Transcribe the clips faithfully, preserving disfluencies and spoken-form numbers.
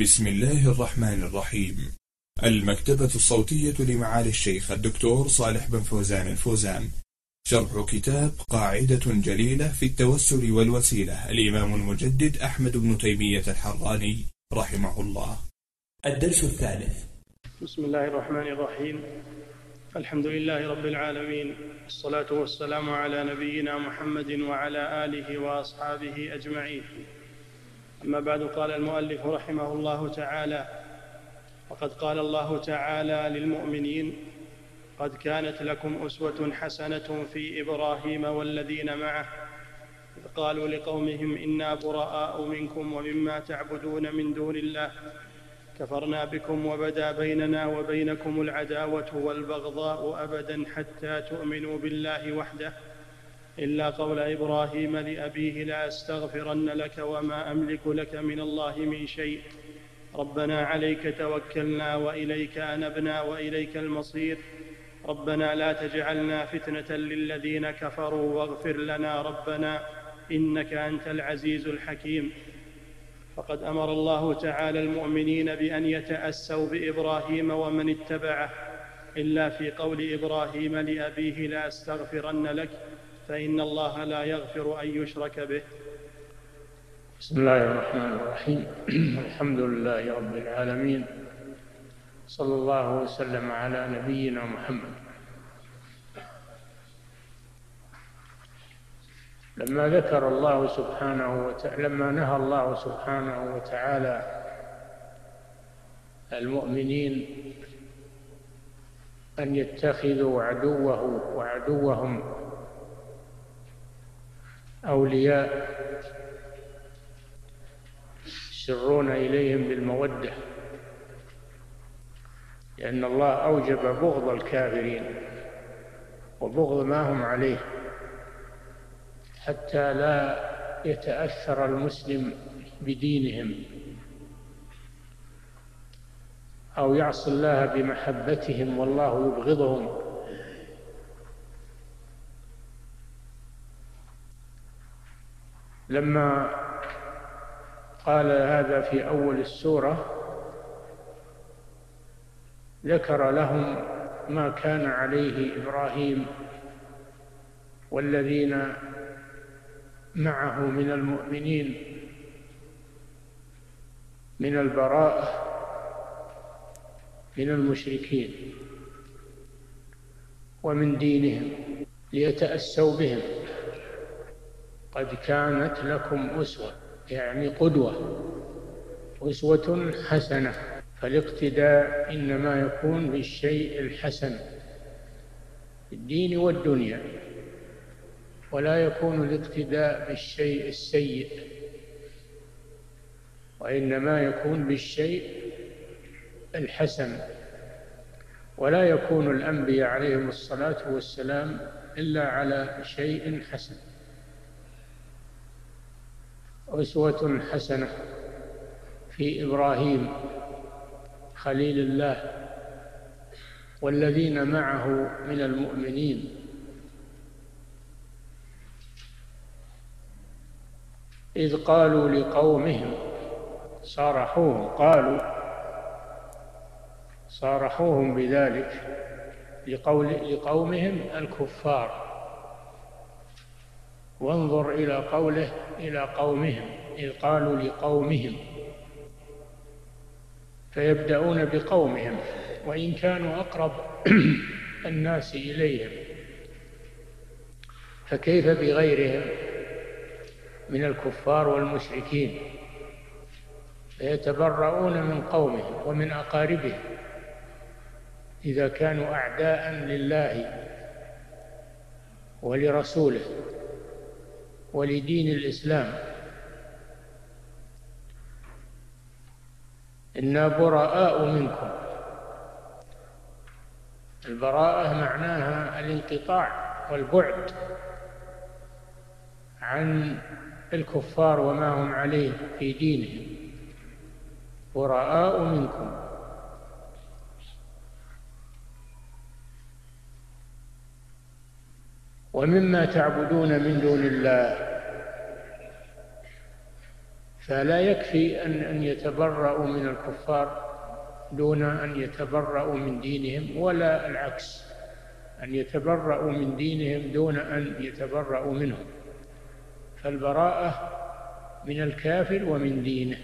بسم الله الرحمن الرحيم. المكتبة الصوتية لمعالي الشيخ الدكتور صالح بن فوزان الفوزان، شرح كتاب قاعدة جليلة في التوسل والوسيلة، الإمام المجدد أحمد بن تيمية الحراني رحمه الله. الدرس الثالث. بسم الله الرحمن الرحيم. الحمد لله رب العالمين، الصلاة والسلام على نبينا محمد وعلى آله وأصحابه أجمعين. أما بعد، قال المؤلف رحمه الله تعالى: وقد قال الله تعالى للمؤمنين: قد كانت لكم أسوة حسنة في إبراهيم والذين معه إذ قالوا لقومهم إنا براء منكم ومما تعبدون من دون الله كفرنا بكم وبدا بيننا وبينكم العداوة والبغضاء أبدا حتى تؤمنوا بالله وحده إلا قول إبراهيم لأبيه لأستغفرن لك وما أملك لك من الله من شيء ربنا عليك توكلنا وإليك أنبنا وإليك المصير ربنا لا تجعلنا فتنة للذين كفروا واغفر لنا ربنا إنك أنت العزيز الحكيم. فقد أمر الله تعالى المؤمنين بأن يتأسوا بإبراهيم ومن اتبعه إلا في قول إبراهيم لأبيه لأستغفرن لك فإن الله لا يغفر أن يشرك به. بسم الله الرحمن الرحيم. الحمد لله رب العالمين، صلى الله وسلم على نبينا محمد. لما ذكر الله سبحانه وتعالى لما نهى الله سبحانه وتعالى المؤمنين أن يتخذوا عدوه وعدوهم أولياء يسرون إليهم بالمودة، لأن الله أوجب بغض الكافرين وبغض ما هم عليه حتى لا يتأثر المسلم بدينهم أو يعصي الله بمحبتهم والله يبغضهم. لما قال هذا في أول السورة ذكر لهم ما كان عليه إبراهيم والذين معه من المؤمنين من البراءة من المشركين ومن دينهم ليتأسوا بهم. قد كانت لكم أسوة، يعني قدوة، أسوة حسنة. فالاقتداء إنما يكون بالشيء الحسن في الدين والدنيا، ولا يكون الاقتداء بالشيء السيء، وإنما يكون بالشيء الحسن. ولا يكون الأنبياء عليهم الصلاة والسلام إلا على شيء حسن. أسوة حسنة في إبراهيم خليل الله والذين معه من المؤمنين إذ قالوا لقومهم، صارحوهم، قالوا صارحوهم بذلك لقول لقومهم الكفار. وانظر إلى قوله إلى قومهم، إذ قالوا لقومهم، فيبدأون بقومهم وإن كانوا أقرب الناس إليهم، فكيف بغيرهم من الكفار والمشركين؟ فيتبرؤون من قومهم ومن أقاربهم إذا كانوا أعداء لله ولرسوله ولدين الإسلام. إنا براء منكم. البراءة معناها الانقطاع والبعد عن الكفار وما هم عليه في دينهم. براء منكم. ومما تعبدون من دون الله فلا يكفي أن أن يتبرأوا من الكفار دون أن يتبرأوا من دينهم، ولا العكس، أن يتبرأوا من دينهم دون أن يتبرأوا منهم. فالبراءة من الكافر ومن دينه.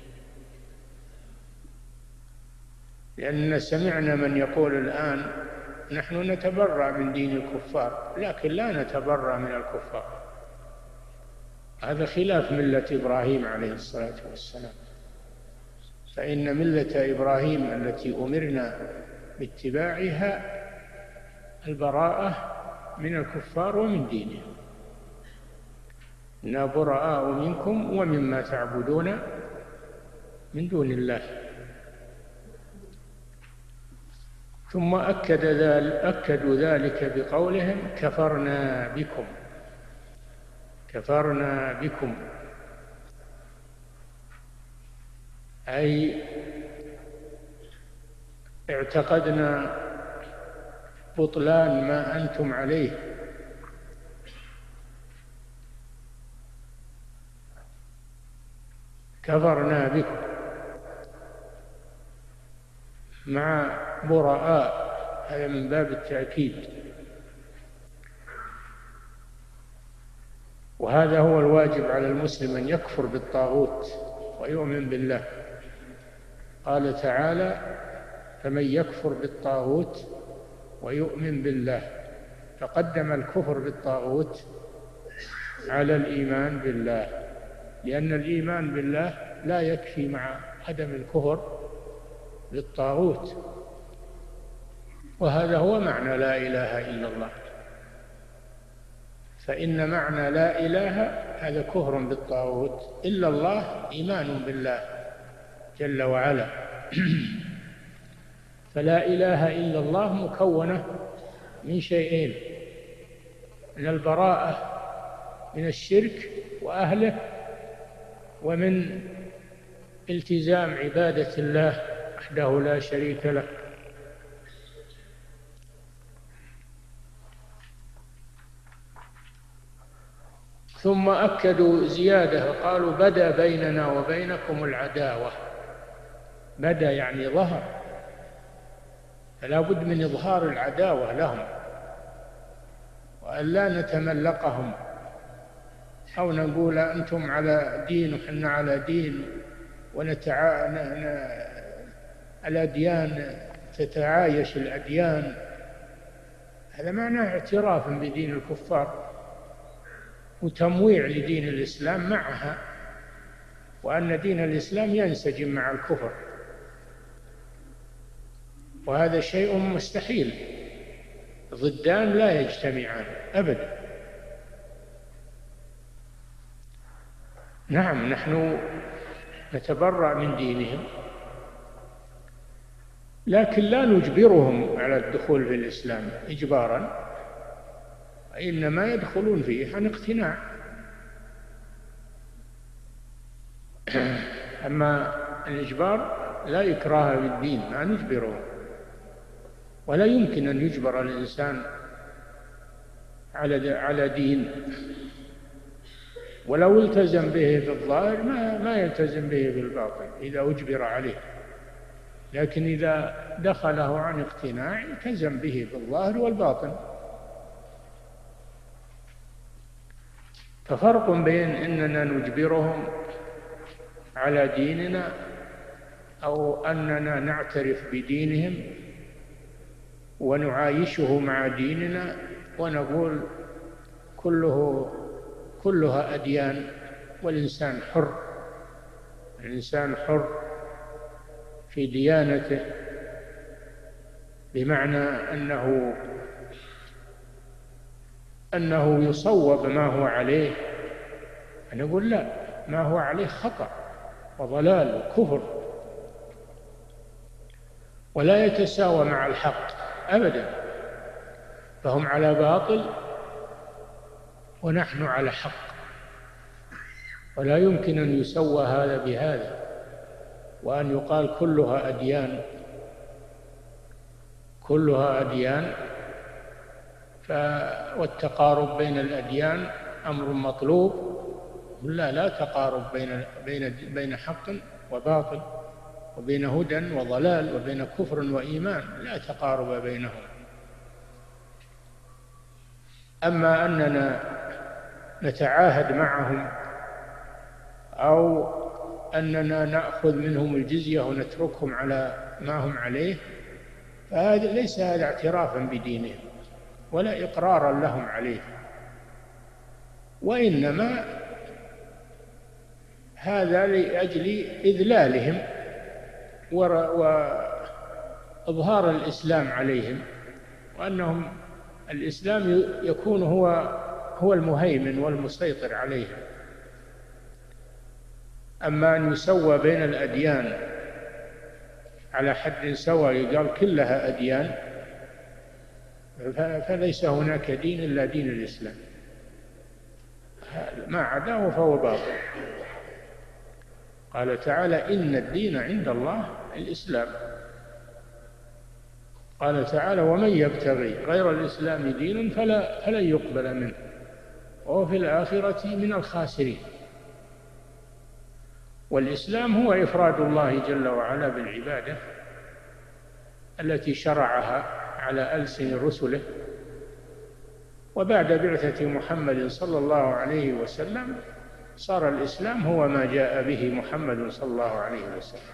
لأننا سمعنا من يقول الآن نحن نتبرأ من دين الكفار، لكن لا نتبرأ من الكفار. هذا خلاف ملة إبراهيم عليه الصلاة والسلام. فإن ملة إبراهيم التي أمرنا باتباعها البراءة من الكفار ومن دينهم. إنا براء منكم ومما تعبدون من دون الله. ثم أكد ذلك أكدوا ذلك بقولهم كفرنا بكم كفرنا بكم أي اعتقدنا بطلان ما أنتم عليه. كفرنا بكم مع براء، هذا من باب التأكيد. وهذا هو الواجب على المسلم، أن يكفر بالطاغوت ويؤمن بالله. قال تعالى فمن يكفر بالطاغوت ويؤمن بالله، فقدم الكفر بالطاغوت على الإيمان بالله، لأن الإيمان بالله لا يكفي مع عدم الكفر بالطاغوت. وهذا هو معنى لا إله إلا الله. فإن معنى لا إله هذا كفر بالطاغوت، إلا الله إيمان بالله جل وعلا. فلا إله إلا الله مكونة من شيئين: من البراءة من الشرك وأهله، ومن التزام عبادة الله وحده لا شريك له. ثم أكدوا زيادة، قالوا بدا بيننا وبينكم العداوة. بدا يعني ظهر، فلا بد من إظهار العداوة لهم، وأن لا نتملقهم أو نقول أنتم على دين وحنا على دين، ونتعا... ن... الأديان تتعايش الأديان. هذا معناه اعتراف بدين الكفار وتمويع لدين الإسلام معها، وأن دين الإسلام ينسجم مع الكفر، وهذا شيء مستحيل. ضدان لا يجتمعان أبدا. نعم، نحن نتبرأ من دينهم، لكن لا نجبرهم على الدخول في الإسلام إجبارا، إنما يدخلون فيه عن اقتناع. أما الإجبار لا إكراه في الدين، ما نجبرهم، ولا يمكن أن يجبر الإنسان على على دين، ولو التزم به في الظاهر ما ما يلتزم به في الباطن إذا أجبر عليه. لكن إذا دخله عن اقتناع التزم به في الظاهر والباطن. ففرق بين أننا نجبرهم على ديننا أو أننا نعترف بدينهم ونعايشه مع ديننا ونقول كله كلها أديان والإنسان حر. الإنسان حر في ديانته، بمعنى أنه أنه يصوب ما هو عليه. نقول لا، ما هو عليه خطأ وضلال وكفر، ولا يتساوى مع الحق أبدا. فهم على باطل ونحن على حق، ولا يمكن أن يسوى هذا بهذا، وأن يقال كلها أديان كلها أديان. والتقارب بين الأديان أمر مطلوب، لا لا تقارب بين بين بين حق وباطل، وبين هدى وضلال، وبين كفر وإيمان، لا تقارب بينهم. أما أننا نتعاهد معهم أو أننا نأخذ منهم الجزية ونتركهم على ما هم عليه، فهذا ليس هذا اعترافا بدينهم ولا إقرارا لهم عليه، وإنما هذا لأجل إذلالهم وإظهار الإسلام عليهم، وأنهم الإسلام يكون هو هو المهيمن والمسيطر عليهم. أما أن يسوى بين الأديان على حد سواء يقال كلها أديان، فليس هناك دين إلا دين الإسلام، ما عداه فهو باطل. قال تعالى: إن الدين عند الله الإسلام. قال تعالى: ومن يبتغي غير الإسلام دينا فلا فلن يقبل منه وهو في الآخرة من الخاسرين. والإسلام هو إفراد الله جل وعلا بالعبادة التي شرعها على ألسن رسله، وبعد بعثة محمد صلى الله عليه وسلم صار الإسلام هو ما جاء به محمد صلى الله عليه وسلم،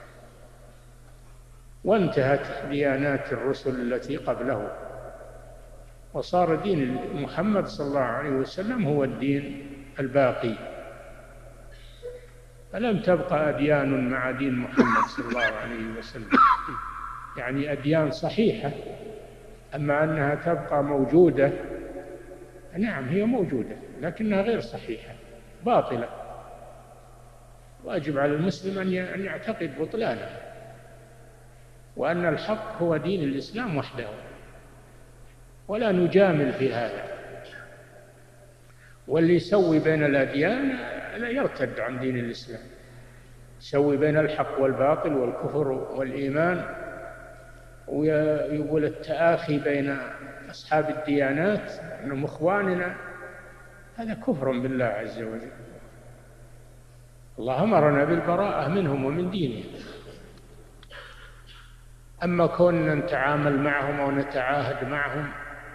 وانتهت ديانات الرسل التي قبله، وصار دين محمد صلى الله عليه وسلم هو الدين الباقي، فلم تبقى أديان مع دين محمد صلى الله عليه وسلم، يعني أديان صحيحة. أما أنها تبقى موجودة، نعم هي موجودة لكنها غير صحيحة باطلة، واجب على المسلم أن يعتقد بطلانها، وأن الحق هو دين الإسلام وحده، ولا نجامل في هذا. واللي يسوي بين الأديان لا يرتد عن دين الإسلام، يسوي بين الحق والباطل والكفر والإيمان، ويقول التآخي بين أصحاب الديانات أنهم إخواننا، هذا كفر بالله عز وجل. الله أمرنا بالبراءة منهم ومن دينهم. أما كوننا نتعامل معهم أو نتعاهد معهم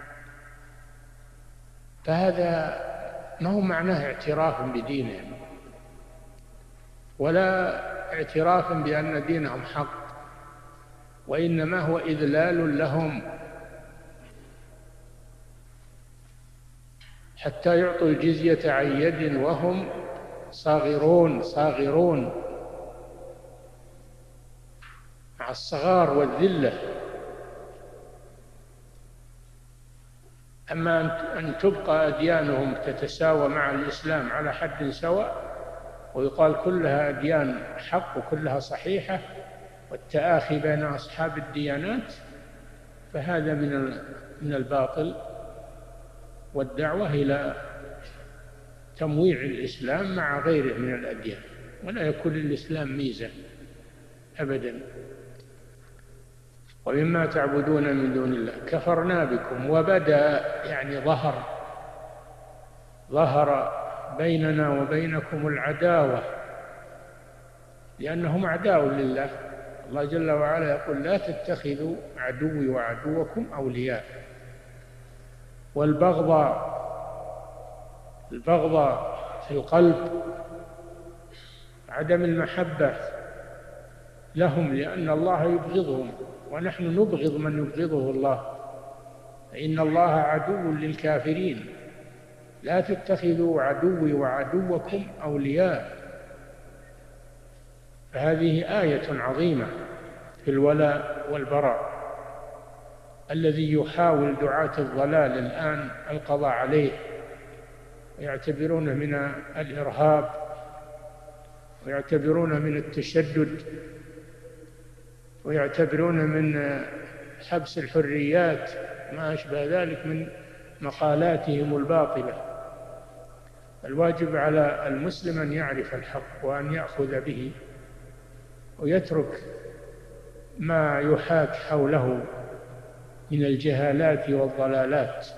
فهذا ما هو معناه اعتراف بدينهم ولا اعتراف بأن دينهم حق، وإنما هو إذلال لهم حتى يعطوا الجزية عن يد وهم صاغرون صاغرون مع الصغار والذلة. أما أن تبقى أديانهم تتساوى مع الإسلام على حد سواء ويقال كلها أديان حق وكلها صحيحة، والتآخي بين أصحاب الديانات، فهذا من من الباطل والدعوة إلى تمويع الإسلام مع غيره من الأديان، ولا يكون للإسلام ميزة أبدا. ومما تعبدون من دون الله كفرنا بكم وبدا، يعني ظهر ظهر بيننا وبينكم العداوة، لأنهم أعداء لله. الله جل وعلا يقول: لا تتخذوا عدوي وعدوكم أولياء. والبغضاء البغضاء في القلب، عدم المحبة لهم لأن الله يبغضهم، ونحن نبغض من يبغضه الله، فإن الله عدو للكافرين. لا تتخذوا عدوي وعدوكم أولياء. فهذه آية عظيمة في الولاء والبراء، الذي يحاول دعاة الضلال الآن القضاء عليه، ويعتبرونه من الإرهاب، ويعتبرونه من التشدد، ويعتبرونه من حبس الحريات، ما أشبه ذلك من مقالاتهم الباطلة. الواجب على المسلم أن يعرف الحق وأن يأخذ به، ويترك ما يحاك حوله من الجهالات والضلالات.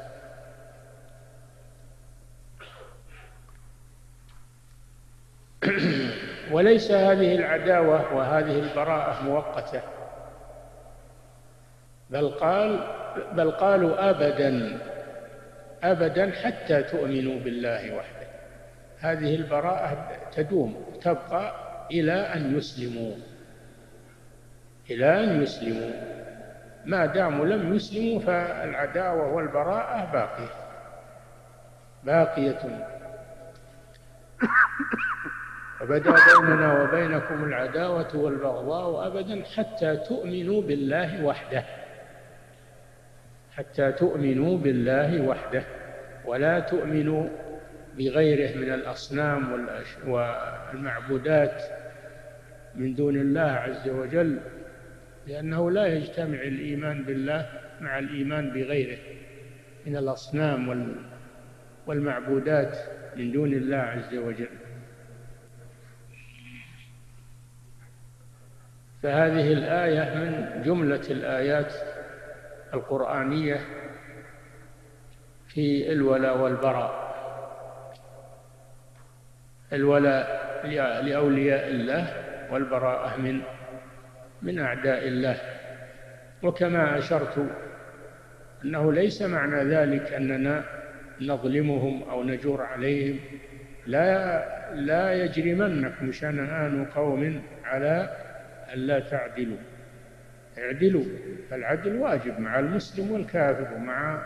وليس هذه العداوة وهذه البراءة مؤقتة، بل قال بل قالوا أبدا أبدا حتى تؤمنوا بالله وحده. هذه البراءة تدوم تبقى إلى أن يسلموا، إلى أن يسلموا. ما داموا لم يسلموا فالعداوة والبراءة باقية باقية. وبدأ بيننا وبينكم العداوة والبغضاء أبدا حتى تؤمنوا بالله وحده، حتى تؤمنوا بالله وحده، ولا تؤمنوا بغيره من الأصنام والمعبودات من دون الله عز وجل، لأنه لا يجتمع الإيمان بالله مع الإيمان بغيره من الأصنام والمعبودات من دون الله عز وجل. فهذه الآية من جملة الآيات القرآنية في الولاء والبراء. الولاء لأولياء الله والبراءة من من أعداء الله. وكما أشرت أنه ليس معنى ذلك أننا نظلمهم أو نجور عليهم. لا لا يجرمنكم شنآن قوم على ألا تعدلوا، اعدلوا. فالعدل واجب مع المسلم والكافر ومع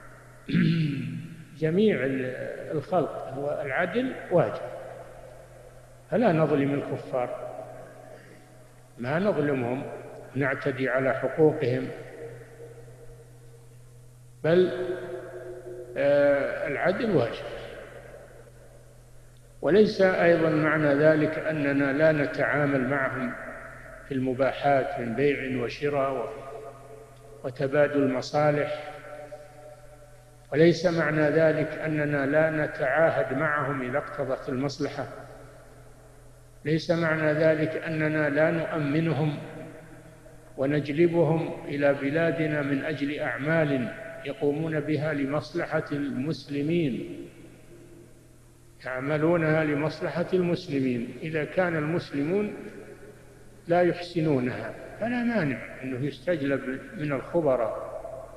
جميع الخلق، العدل واجب. فلا نظلم الكفار، ما نظلمهم نعتدي على حقوقهم، بل العدل واجب. وليس أيضا معنى ذلك أننا لا نتعامل معهم في المباحات من بيع وشراء وتبادل مصالح، وليس معنى ذلك أننا لا نتعاهد معهم إذا اقتضت المصلحة، ليس معنى ذلك أننا لا نؤمنهم ونجلبهم إلى بلادنا من أجل أعمال يقومون بها لمصلحة المسلمين، يعملونها لمصلحة المسلمين. إذا كان المسلمون لا يحسنونها فلا مانع أنه يستجلب من الخبراء،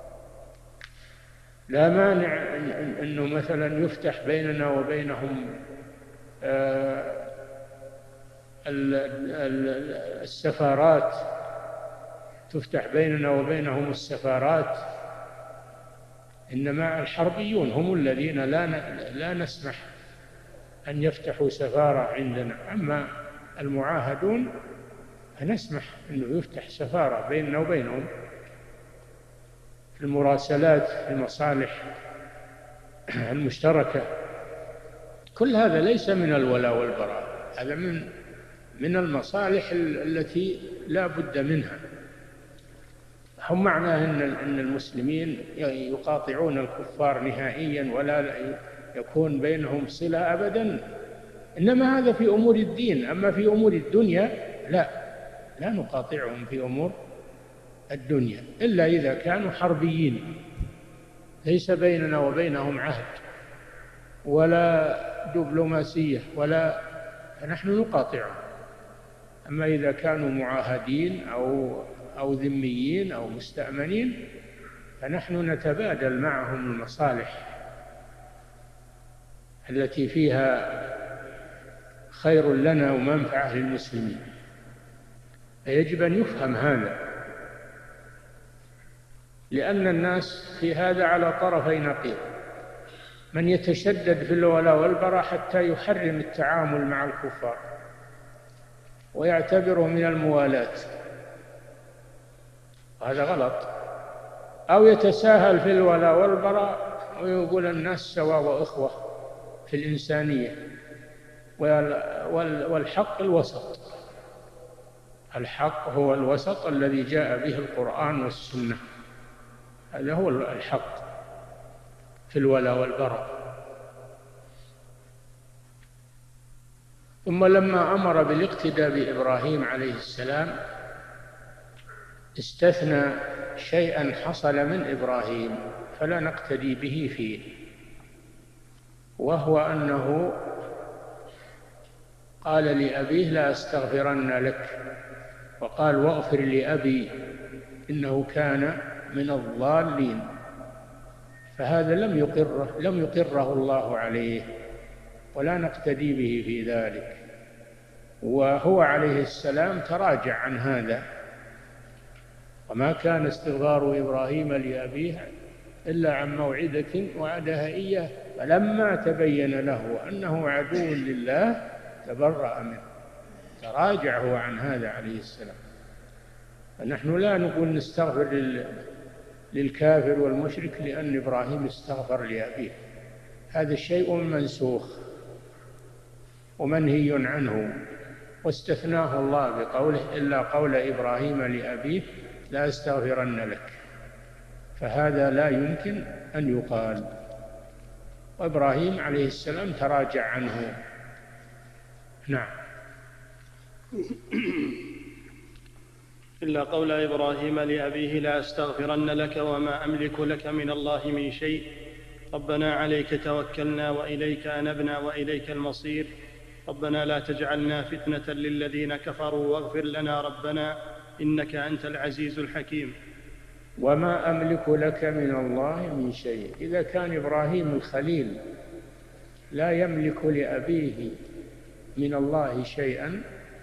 لا مانع أنه مثلا يفتح بيننا وبينهم السفارات، تفتح بيننا وبينهم السفارات. إنما الحربيون هم الذين لا لا نسمح أن يفتحوا سفارة عندنا، أما المعاهدون فنسمح أنه يفتح سفارة بيننا وبينهم في المراسلات، في المصالح المشتركة. كل هذا ليس من الولاء والبراء، هذا من من المصالح التي لا بد منها. هم معناه أن المسلمين يقاطعون الكفار نهائيا ولا يكون بينهم صلة أبدا، إنما هذا في أمور الدين. أما في أمور الدنيا لا لا نقاطعهم في أمور الدنيا إلا إذا كانوا حربيين، ليس بيننا وبينهم عهد ولا دبلوماسية ولا، فنحن نقاطعهم. أما إذا كانوا معاهدين أو أو ذميين أو مستأمنين فنحن نتبادل معهم المصالح التي فيها خير لنا ومنفعة للمسلمين. فيجب أن يفهم هذا، لأن الناس في هذا على طرفي نقيض، من يتشدد في الولاء والبراء حتى يحرم التعامل مع الكفار ويعتبره من الموالاة، وهذا غلط. أو يتساهل في الولاء والبراء ويقول الناس سواء وإخوة في الإنسانية، والحق الوسط. الحق هو الوسط الذي جاء به القرآن والسنة، هذا هو الحق في الولاء والبراء. ثم لما أمر بالاقتداء بإبراهيم عليه السلام استثنى شيئا حصل من إبراهيم فلا نقتدي به فيه، وهو أنه قال لأبيه لا أستغفرن لك، وقال واغفر لأبي إنه كان من الضالين. فهذا لم يقره لم يقره الله عليه، ولا نقتدي به في ذلك. وهو عليه السلام تراجع عن هذا، وما كان استغفار إبراهيم لأبيه إلا عن موعدة وعدها إياه، فلما تبين له أنه عدو لله تبرأ منه، تراجع هو عن هذا عليه السلام. فنحن لا نقول نستغفر للكافر والمشرك لأن إبراهيم استغفر لأبيه، هذا شيء منسوخ ومنهي عنه، واستثناه الله بقوله إلا قول إبراهيم لأبيه لا أستغفرن لك، فهذا لا يمكن أن يقال. وإبراهيم عليه السلام تراجع عنه. نعم. إلا قول إبراهيم لأبيه لا أستغفرن لك وما أملك لك من الله من شيء، ربنا عليك توكلنا وإليك أنبنا وإليك المصير، ربنا لا تجعلنا فتنة للذين كفروا واغفر لنا ربنا إنك أنت العزيز الحكيم. وما أملك لك من الله من شيء. إذا كان إبراهيم الخليل لا يملك لأبيه من الله شيئا،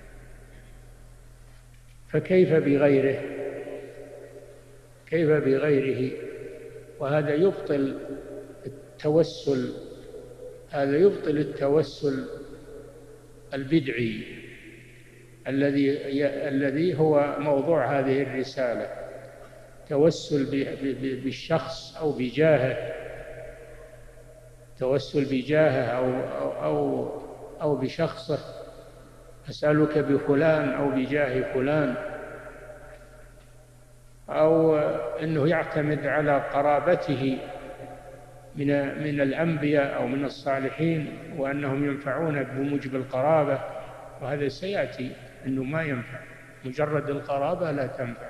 فكيف بغيره؟ كيف بغيره؟ وهذا يبطل التوسل، هذا يبطل التوسل البدعي الذي الذي هو موضوع هذه الرسالة، توسل بالشخص أو بجاهه، توسل بجاهه أو أو أو بشخصه، أسألك بفلان أو بجاه فلان، أو أنه يعتمد على قرابته من من الأنبياء أو من الصالحين وأنهم ينفعون بموجب القرابة، وهذا سيأتي أنه ما ينفع، مجرد القرابة لا تنفع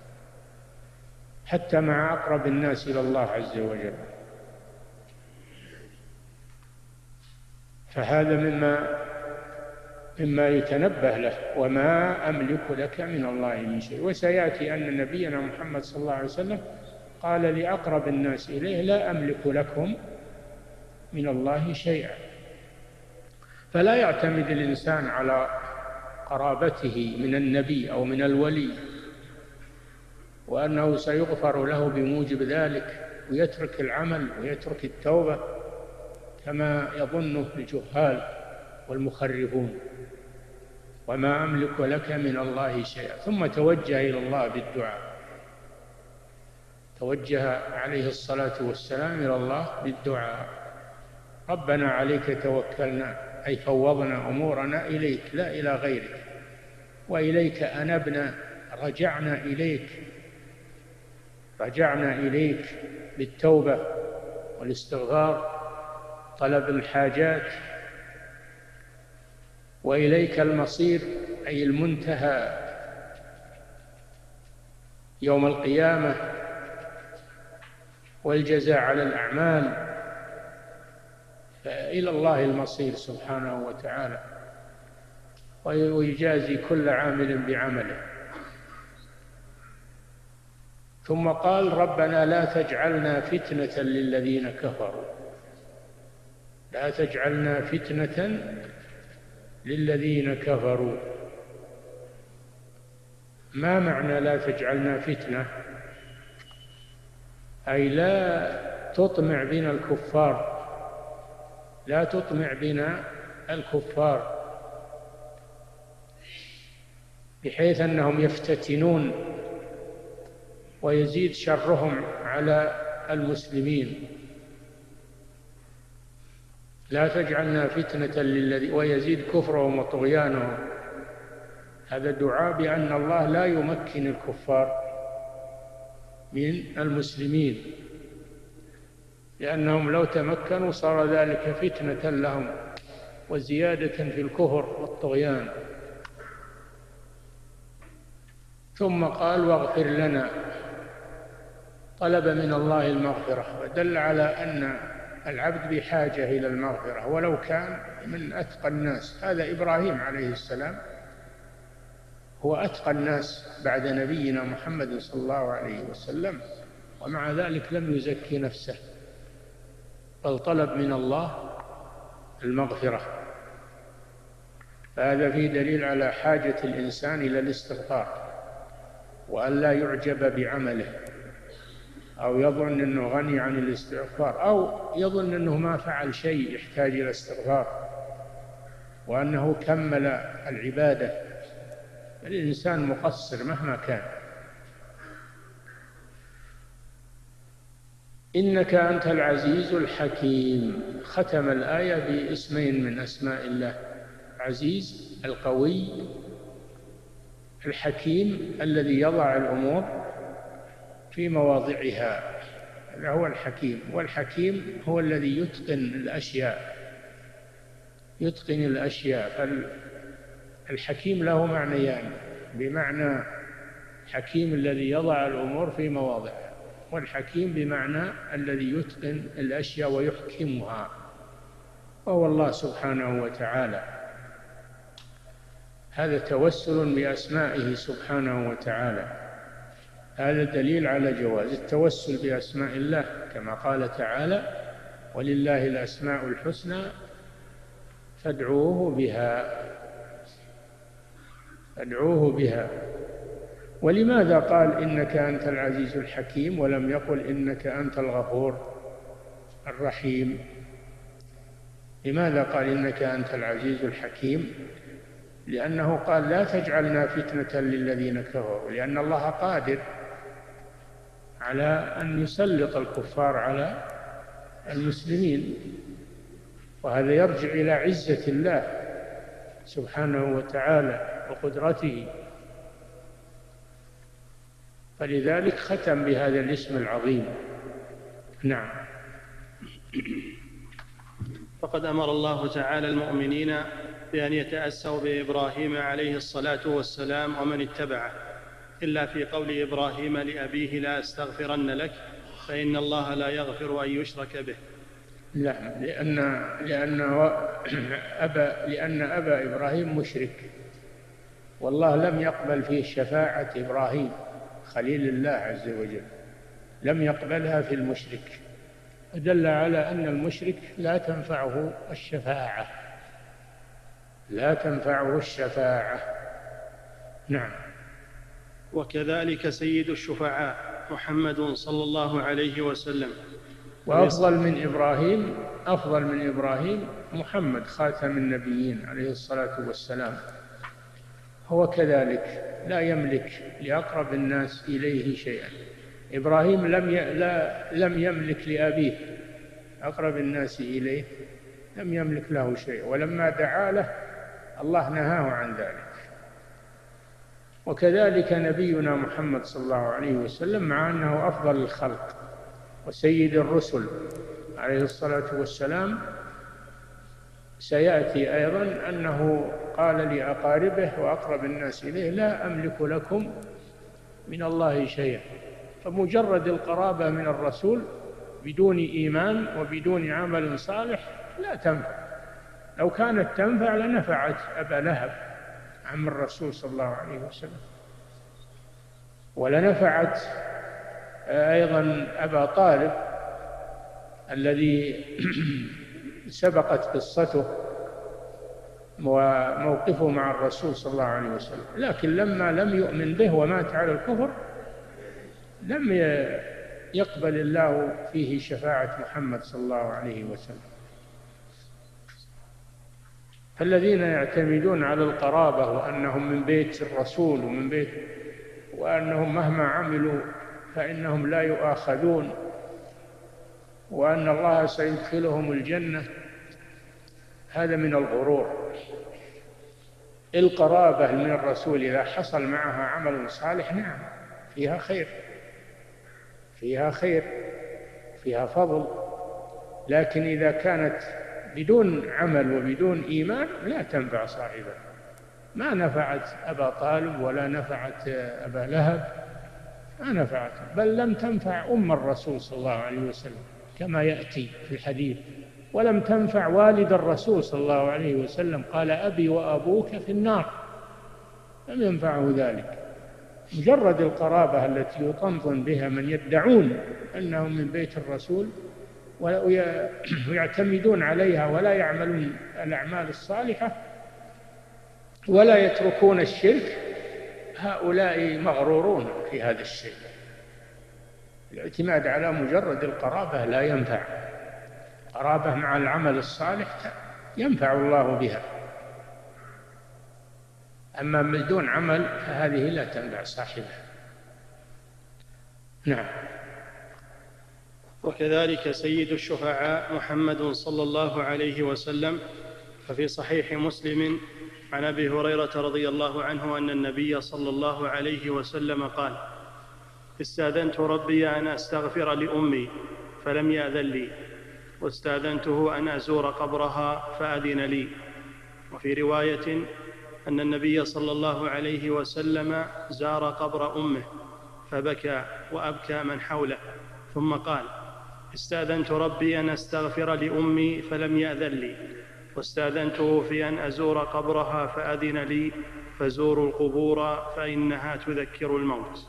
حتى مع أقرب الناس إلى الله عز وجل. فهذا مما مما يتنبه له. وما أملك لك من الله من شيء. وسيأتي أن نبينا محمد صلى الله عليه وسلم قال لأقرب الناس إليه لا أملك لكم من الله شيئا. فلا يعتمد الإنسان على قرابته من النبي أو من الولي وأنه سيغفر له بموجب ذلك، ويترك العمل ويترك التوبة كما يظنه الجهال والمخرفون. وما أملك لك من الله شيئا. ثم توجه إلى الله بالدعاء، توجه عليه الصلاة والسلام إلى الله بالدعاء: ربنا عليك توكلنا، أي فوضنا أمورنا إليك لا إلى غيرك، وإليك أنبنا، رجعنا إليك رجعنا إليك بالتوبة والاستغفار، طلب الحاجات، وإليك المصير أي المنتهى يوم القيامة والجزاء على الأعمال، فإلى الله المصير سبحانه وتعالى، ويجازي كل عامل بعمله. ثم قال: ربنا لا تجعلنا فتنة للذين كفروا، لا تجعلنا فتنة للذين كفروا. ما معنى لا تجعلنا فتنة؟ أي لا تطمع بنا الكفار، لا تطمع بنا الكفار بحيث أنهم يفتتنون ويزيد شرهم على المسلمين. لا تجعلنا فتنة للذين ويزيد كفرهم وطغيانهم. هذا دعاء بأن الله لا يمكن الكفار من المسلمين، لأنهم لو تمكنوا صار ذلك فتنة لهم وزيادة في الكفر والطغيان. ثم قال: واغفر لنا، طلب من الله المغفرة، ودل على أن العبد بحاجة إلى المغفرة ولو كان من أتقى الناس. هذا إبراهيم عليه السلام هو أتقى الناس بعد نبينا محمد صلى الله عليه وسلم، ومع ذلك لم يزكي نفسه بل طلب من الله المغفرة. فهذا فيه دليل على حاجة الإنسان إلى الاستغفار، وأن لا يعجب بعمله أو يظن أنه غني عن الاستغفار، أو يظن أنه ما فعل شيء يحتاج إلى استغفار وأنه كمل العبادة. الإنسان مقصر مهما كان. إنك أنت العزيز الحكيم. ختم الآية باسمين من أسماء الله: عزيز القوي، الحكيم الذي يضع الأمور في مواضعها، هذا هو الحكيم. والحكيم هو الذي يتقن الأشياء يتقن الأشياء الحكيم له معنيان: بمعنى حكيم الذي يضع الأمور في مواضعها، والحكيم بمعنى الذي يتقن الأشياء ويحكمها، وهو الله سبحانه وتعالى. هذا توسل بأسمائه سبحانه وتعالى. هذا دليل على جواز التوسل بأسماء الله، كما قال تعالى: ولله الأسماء الحسنى فادعوه بها فادعوه بها. ولماذا قال إنك أنت العزيز الحكيم ولم يقل إنك أنت الغفور الرحيم؟ لماذا قال إنك أنت العزيز الحكيم؟ لأنه قال: لا تجعلنا فتنة للذين كفروا، لأن الله قادر على أن يسلط الكفار على المسلمين، وهذا يرجع إلى عزة الله سبحانه وتعالى وقدرته. فلذلك ختم بهذا الاسم العظيم. نعم. فقد أمر الله تعالى المؤمنين بأن يتأسوا بإبراهيم عليه الصلاة والسلام ومن اتبعه، إلا في قول إبراهيم لأبيه: لا أستغفرن لك فإن الله لا يغفر أن يشرك به. لا، لأن لأن أبا لأن أبا إبراهيم مشرك، والله لم يقبل فيه شفاعة إبراهيم خليل الله عز وجل، لم يقبلها في المشرك، دل على أن المشرك لا تنفعه الشفاعة لا تنفعه الشفاعة. نعم. وكذلك سيد الشفعاء محمد صلى الله عليه وسلم. وأفضل من إبراهيم أفضل من إبراهيم محمد خاتم النبيين عليه الصلاة والسلام، هو كذلك لا يملك لأقرب الناس إليه شيئا. إبراهيم لم ي... لا لم يملك لأبيه أقرب الناس إليه، لم يملك له شيء، ولما دعا له الله نهاه عن ذلك. وكذلك نبينا محمد صلى الله عليه وسلم، مع أنه أفضل الخلق وسيد الرسل عليه الصلاة والسلام، سيأتي أيضا أنه قال لأقاربه وأقرب الناس إليه: لا أملك لكم من الله شيئا. فمجرد القرابة من الرسول بدون إيمان وبدون عمل صالح لا تنفع. لو كانت تنفع لنفعت أبا لهب عم الرسول صلى الله عليه وسلم، ولنفعت أيضا أبا طالب الذي سبقت قصته وموقفه مع الرسول صلى الله عليه وسلم، لكن لما لم يؤمن به ومات على الكفر لم يقبل الله فيه شفاعة محمد صلى الله عليه وسلم. فالذين يعتمدون على القرابة وأنهم من بيت الرسول ومن بيت وأنهم مهما عملوا فإنهم لا يؤاخذون وأن الله سيدخلهم الجنة، هذا من الغرور. القرابة من الرسول إذا حصل معها عمل صالح نعم فيها خير فيها خير فيها فضل، لكن إذا كانت بدون عمل وبدون إيمان لا تنفع صاحبها. ما نفعت أبا طالب ولا نفعت أبا لهب، ما نفعت، بل لم تنفع أم الرسول صلى الله عليه وسلم. كما يأتي في الحديث. ولم تنفع والد الرسول صلى الله عليه وسلم، قال أبي وأبوك في النار، لم ينفعه ذلك. مجرد القرابة التي يطنطن بها من يدعون أنهم من بيت الرسول ويعتمدون عليها ولا يعملون الأعمال الصالحة ولا يتركون الشرك، هؤلاء مغرورون في هذا الشيء. الاعتماد على مجرد القرابة لا ينفع. قرابة مع العمل الصالح ينفع الله بها، أما بدون عمل فهذه لا تنفع صاحبها. نعم. وكذلك سيد الشفعاء محمد صلى الله عليه وسلم، ففي صحيح مسلم عن أبي هريرة رضي الله عنه أن النبي صلى الله عليه وسلم قال: استأذنت ربي أن أستغفر لأمي فلم يأذن لي، واستأذنته أن أزور قبرها فأذن لي. وفي رواية أن النبي صلى الله عليه وسلم زار قبر أمه فبكى وأبكى من حوله، ثم قال: استأذنت ربي أن أستغفر لأمي فلم يأذن لي، واستأذنته في أن أزور قبرها فأذن لي، فزوروا القبور فإنها تذكر الموت.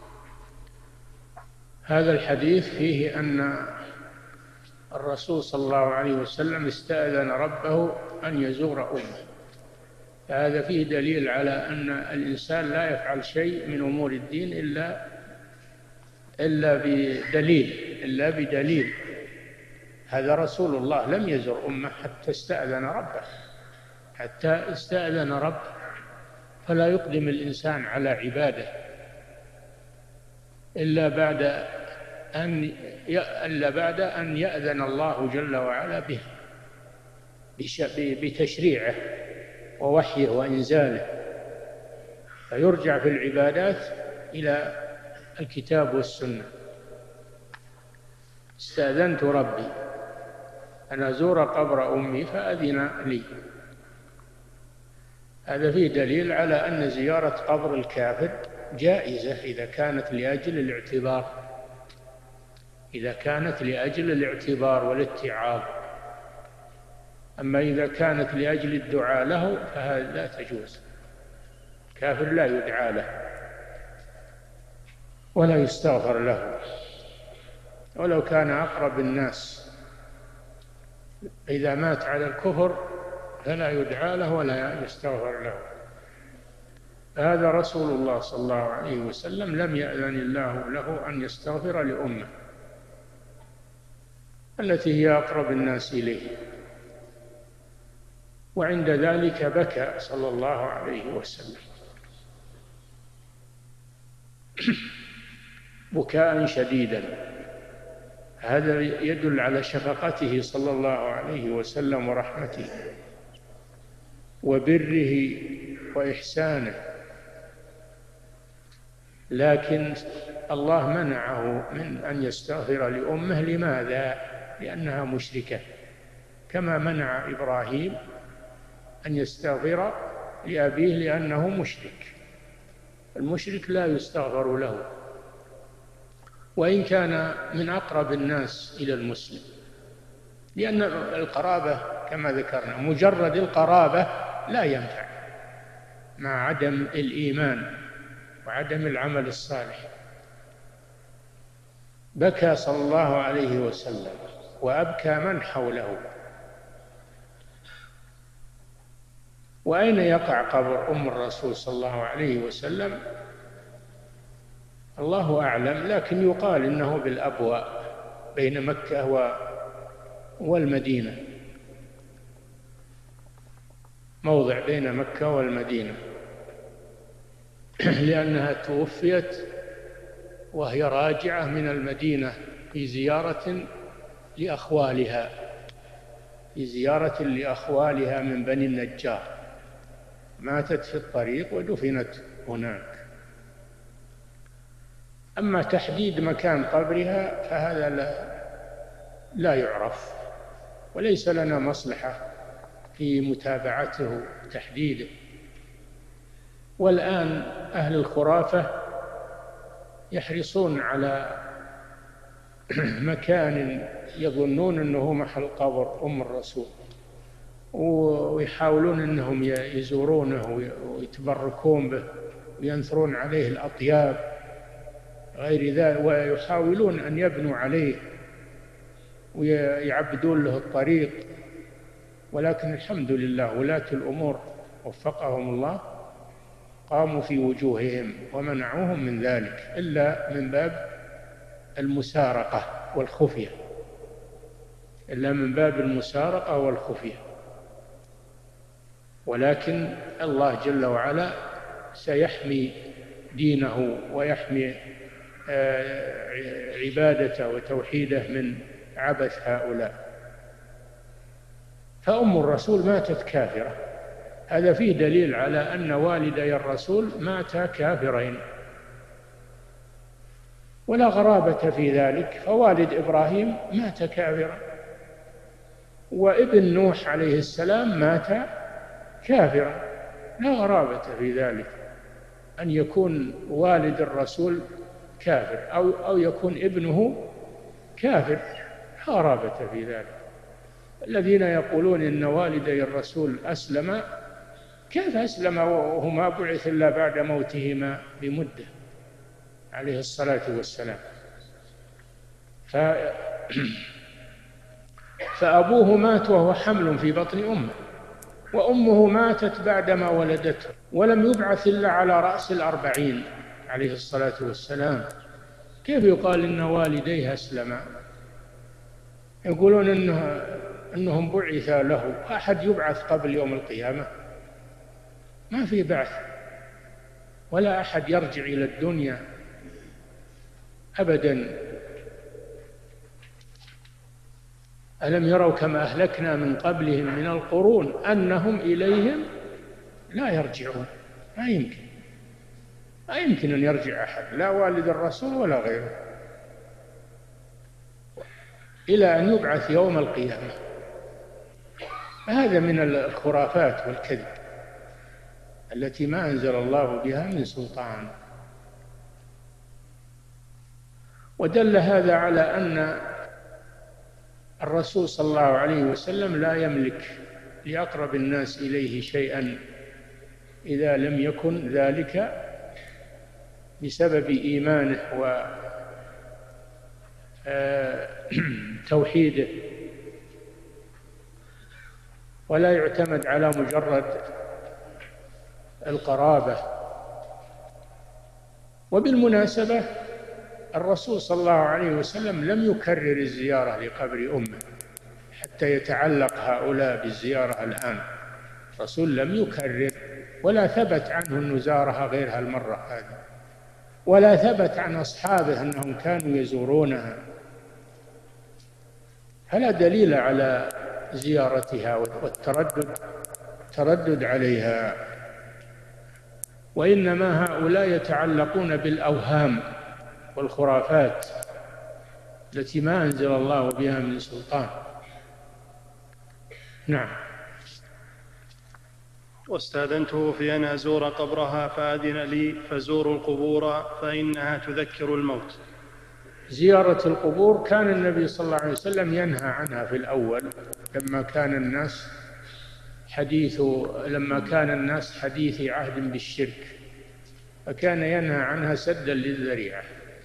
هذا الحديث فيه أن الرسول صلى الله عليه وسلم استأذن ربه أن يزور أمه، فهذا فيه دليل على أن الإنسان لا يفعل شيء من أمور الدين إلا إلا بدليل إلا بدليل هذا رسول الله لم يزر أمه حتى استأذن ربه حتى استأذن ربه فلا يقدم الإنسان على عباده إلا بعد أن إلا بعد أن يأذن الله جل وعلا به بتشريعه ووحيه وإنزاله، فيرجع في العبادات إلى الكتاب والسنة. استأذنت ربي أن أزور قبر أمي فأذن لي، هذا فيه دليل على أن زيارة قبر الكافر جائزة إذا كانت لأجل الاعتبار إذا كانت لأجل الاعتبار والاتعاظ. أما إذا كانت لأجل الدعاء له فهذا لا تجوز، كافر لا يدعى له ولا يستغفر له ولو كان أقرب الناس، إذا مات على الكفر فلا يدعى له ولا يستغفر له. هذا رسول الله صلى الله عليه وسلم لم يأذن الله له أن يستغفر لأمه التي هي أقرب الناس إليه، وعند ذلك بكى صلى الله عليه وسلم بكاء شديدا. هذا يدل على شفقته صلى الله عليه وسلم ورحمته وبره وإحسانه، لكن الله منعه من أن يستغفر لأمه. لماذا؟ لأنها مشركة، كما منع إبراهيم أن يستغفر لأبيه لأنه مشرك. المشرك لا يستغفر له وإن كان من أقرب الناس إلى المسلم، لأن القرابة كما ذكرنا مجرد القرابة لا ينفع مع عدم الإيمان وعدم العمل الصالح. بكى صلى الله عليه وسلم وأبكى من حوله. وأين يقع قبر أم الرسول صلى الله عليه وسلم؟ الله أعلم، لكن يقال إنه بالأبواء بين مكة والمدينة، موضع بين مكة والمدينة، لأنها توفيت وهي راجعة من المدينة في زيارة لأخوالها في زيارة لأخوالها من بني النجار، ماتت في الطريق ودفنت هناك. أما تحديد مكان قبرها فهذا لا, لا يعرف، وليس لنا مصلحة في متابعته وتحديده. والآن أهل الخرافة يحرصون على مكان يظنون أنه محل قبر أم الرسول، ويحاولون أنهم يزورونه ويتبركون به وينثرون عليه الأطياب غير ذلك، ويحاولون أن يبنوا عليه ويعبدون له الطريق. ولكن الحمد لله ولاة الأمور وفقهم الله قاموا في وجوههم ومنعوهم من ذلك، إلا من باب المسارقة والخفية، إلا من باب المسارقة والخفية. ولكن الله جل وعلا سيحمي دينه ويحمي عبادته وتوحيده من عبث هؤلاء. فأم الرسول ماتت كافرة، هذا فيه دليل على أن والدي الرسول ماتا كافرين، ولا غرابة في ذلك، فوالد إبراهيم مات كافرا، وابن نوح عليه السلام مات كافرا، لا غرابة في ذلك أن يكون والد الرسول كافر أو أو يكون ابنه كافر، لا غرابة في ذلك. الذين يقولون إن والدي الرسول أسلم، كيف أسلم وهو ما بعث إلا بعد موتهما بمدة عليه الصلاة والسلام؟ ف... فأبوه مات وهو حمل في بطن أمه، وأمه ماتت بعدما ولدته، ولم يبعث إلا على رأس الأربعين عليه الصلاة والسلام. كيف يقال إن والديه أسلما؟ يقولون إنه أنهم بعث له. أحد يبعث قبل يوم القيامة؟ ما في بعث، ولا أحد يرجع إلى الدنيا أبدا. ألم يروا كما أهلكنا من قبلهم من القرون أنهم إليهم لا يرجعون؟ ما يمكن، ما يمكن أن يرجع أحد، لا والد الرسول ولا غيره، إلى أن يبعث يوم القيامة. هذا من الخرافات والكذب التي ما أنزل الله بها من سلطان. ودل هذا على أن الرسول صلى الله عليه وسلم لا يملك لأقرب الناس إليه شيئا إذا لم يكن ذلك بسبب إيمانه وتوحيده، ولا يعتمد على مجرد القرابة. وبالمناسبة الرسول صلى الله عليه وسلم لم يكرر الزيارة لقبر أمه حتى يتعلق هؤلاء بالزيارة الآن. الرسول لم يكرر، ولا ثبت عنه أنه زارها غير هالمرة هذه، ولا ثبت عن أصحابه أنهم كانوا يزورونها، فلا دليل على زيارتها والتردد تردد عليها. وإنما هؤلاء يتعلقون بالأوهام والخرافات التي ما أنزل الله بها من سلطان. نعم. واستأذنته في أن أزور قبرها فأذن لي، فزوروا القبور فإنها تذكر الموت. زيارة القبور كان النبي صلى الله عليه وسلم ينهى عنها في الأول، لما كان الناس حديث لما كان الناس حديث عهد بالشرك، فكان ينهى عنها سدا للذريعة،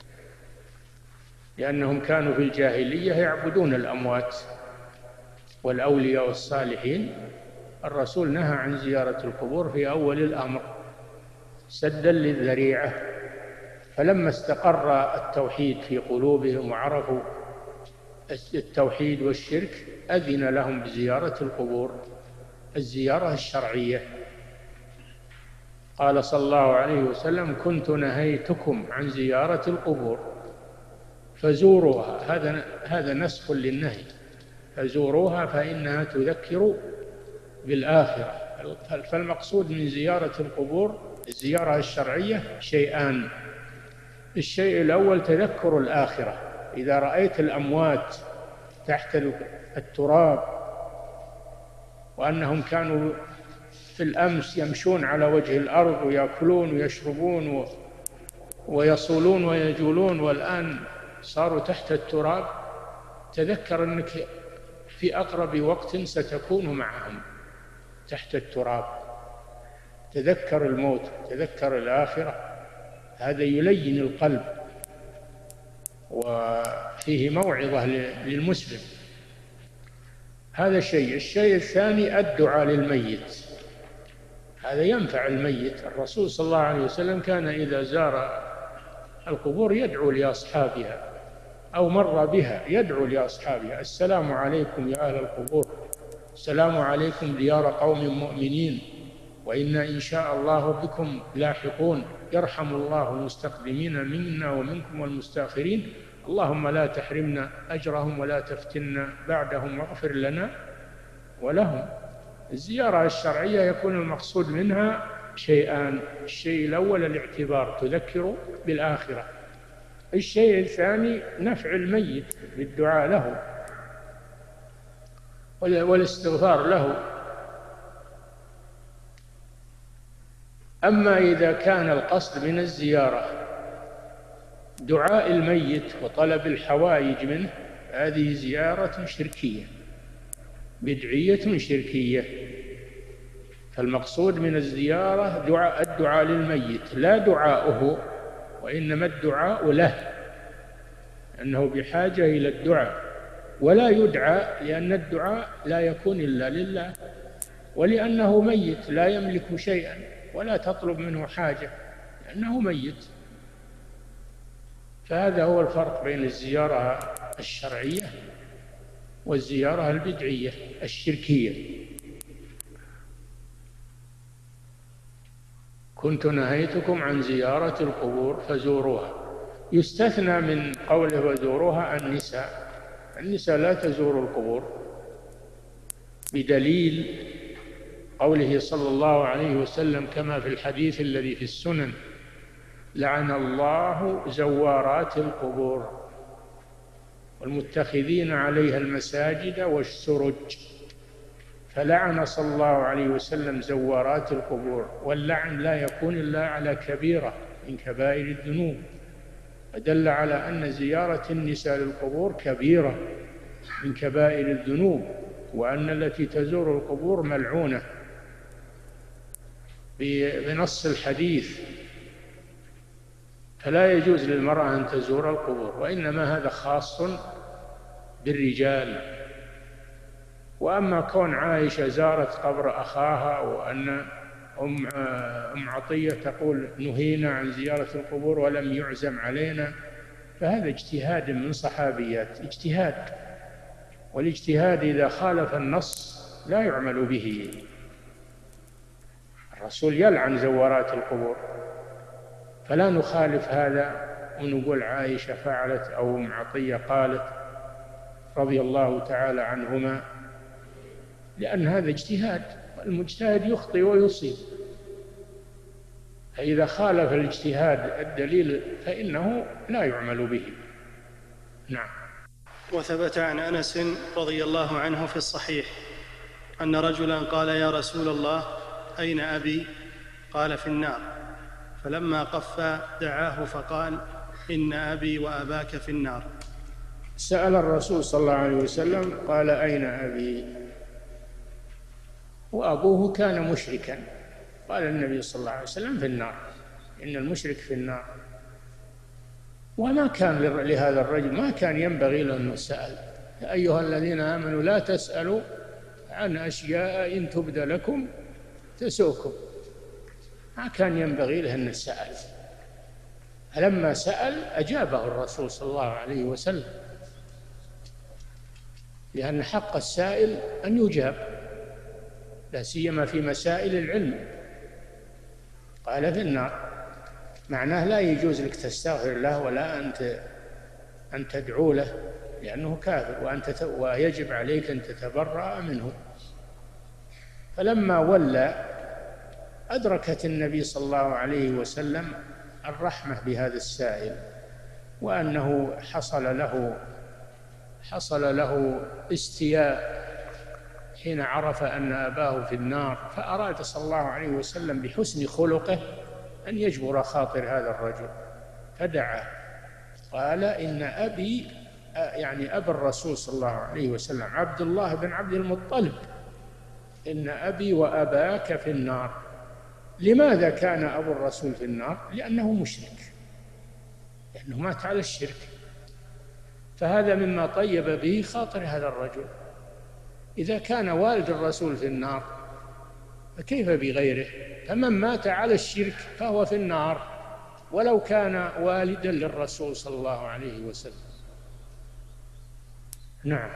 لأنهم كانوا في الجاهلية يعبدون الأموات والأولياء والصالحين. الرسول نهى عن زيارة القبور في أول الأمر سدا للذريعة، فلما استقر التوحيد في قلوبهم وعرفوا التوحيد والشرك أذن لهم بزيارة القبور، الزيارة الشرعية. قال صلى الله عليه وسلم: كنت نهيتكم عن زيارة القبور فزوروها. هذا هذا نسخ للنهي، فزوروها فإنها تذكر بالآخرة. فالمقصود من زيارة القبور الزيارة الشرعية شيئان: الشيء الأول تذكر الآخرة، إذا رأيت الأموات تحت التراب وأنهم كانوا في الأمس يمشون على وجه الأرض ويأكلون ويشربون ويصولون ويجولون، والآن صاروا تحت التراب تذكر أنك في أقرب وقت ستكون معهم تحت التراب، تذكر الموت، تذكر الآخرة. هذا يلين القلب وفيه موعظة للمسلم. هذا شيء. الشيء الثاني الدعاء للميت، هذا ينفع الميت. الرسول صلى الله عليه وسلم كان إذا زار القبور يدعو لأصحابها أو مر بها يدعو لأصحابها: السلام عليكم يا أهل القبور، السلام عليكم ديار قوم مؤمنين، وإنا إن شاء الله بكم لاحقون، يرحم الله المستقدمين منا ومنكم والمستأخرين، اللهم لا تحرمنا أجرهم ولا تفتنا بعدهم واغفر لنا ولهم. الزيارة الشرعية يكون المقصود منها شيئان: الشيء الأول الاعتبار، تذكر بالآخرة. الشيء الثاني نفع الميت بالدعاء له والاستغفار له. أما إذا كان القصد من الزيارة دعاء الميت وطلب الحوائج منه، هذه زيارة شركية بدعية شركية. فالمقصود من الزيارة دعاء الدعاء للميت لا دعاؤه، وإنما الدعاء له، أنه بحاجة إلى الدعاء، ولا يدعى لأن الدعاء لا يكون إلا لله، ولأنه ميت لا يملك شيئا ولا تطلب منه حاجة لأنه ميت. فهذا هو الفرق بين الزيارة الشرعية والزيارة البدعية الشركية. كنت نهيتكم عن زيارة القبور فزوروها. يستثنى من قوله وزوروها النساء، النساء لا تزور القبور بدليل قوله صلى الله عليه وسلم كما في الحديث الذي في السنن: لعن الله زوارات القبور والمتخذين عليها المساجد والسرج. فلعن صلى الله عليه وسلم زوارات القبور، واللعن لا يكون إلا على كبيرة من كبائر الذنوب، فدل على أن زيارة النساء للقبور كبيرة من كبائر الذنوب، وأن التي تزور القبور ملعونة بنص الحديث. فلا يجوز للمرأة أن تزور القبور، وإنما هذا خاص بالرجال. وأما كون عائشة زارت قبر أخاها، وأن أم أم عطية تقول نهينا عن زيارة القبور ولم يعزم علينا، فهذا اجتهاد من صحابيات، اجتهاد، والاجتهاد إذا خالف النص لا يعمل به. الرسول يلعن زوارات القبور، فلا نخالف هذا ونقول عائشة فعلت أو أم عطية قالت رضي الله تعالى عنهما، لأن هذا اجتهاد، المجتهد يخطئ ويصيب، فإذا خالف الاجتهاد الدليل فإنه لا يعمل به. نعم. وثبت عن أنس رضي الله عنه في الصحيح أن رجلا قال: يا رسول الله أين أبي؟ قال: في النار. فلما قف دعاه فقال: إن أبي وأباك في النار. سأل الرسول صلى الله عليه وسلم قال: أين أبي؟ وأبوه كان مشركا. قال النبي صلى الله عليه وسلم: في النار، إن المشرك في النار. وما كان لهذا الرجل، ما كان ينبغي له أن يسأل: يا أيها الذين آمنوا لا تسألوا عن أشياء إن تبد لكم تسؤكم. ما كان ينبغي له أن يسأل. فلما سأل أجابه الرسول صلى الله عليه وسلم، لأن حق السائل أن يجاب، لا سيما في مسائل العلم. قال: في النار، معناه لا يجوز لك تستغفر له ولا أنت أن تدعو له، لأنه كافر، وأنت ويجب عليك أن تتبرأ منه. فلما ولى أدركت النبي صلى الله عليه وسلم الرحمة بهذا السائل، وأنه حصل له حصل له استياء حين عرف أن أباه في النار، فأراد صلى الله عليه وسلم بحسن خلقه أن يجبر خاطر هذا الرجل، فدعا قال إن أبي يعني أبا الرسول صلى الله عليه وسلم عبد الله بن عبد المطلب إن أبي وأباك في النار. لماذا كان أبو الرسول في النار؟ لأنه مشرك، لأنه مات على الشرك، فهذا مما طيب به خاطر هذا الرجل. إذا كان والد الرسول في النار فكيف بغيره؟ فمن مات على الشرك فهو في النار ولو كان والدا للرسول صلى الله عليه وسلم. نعم.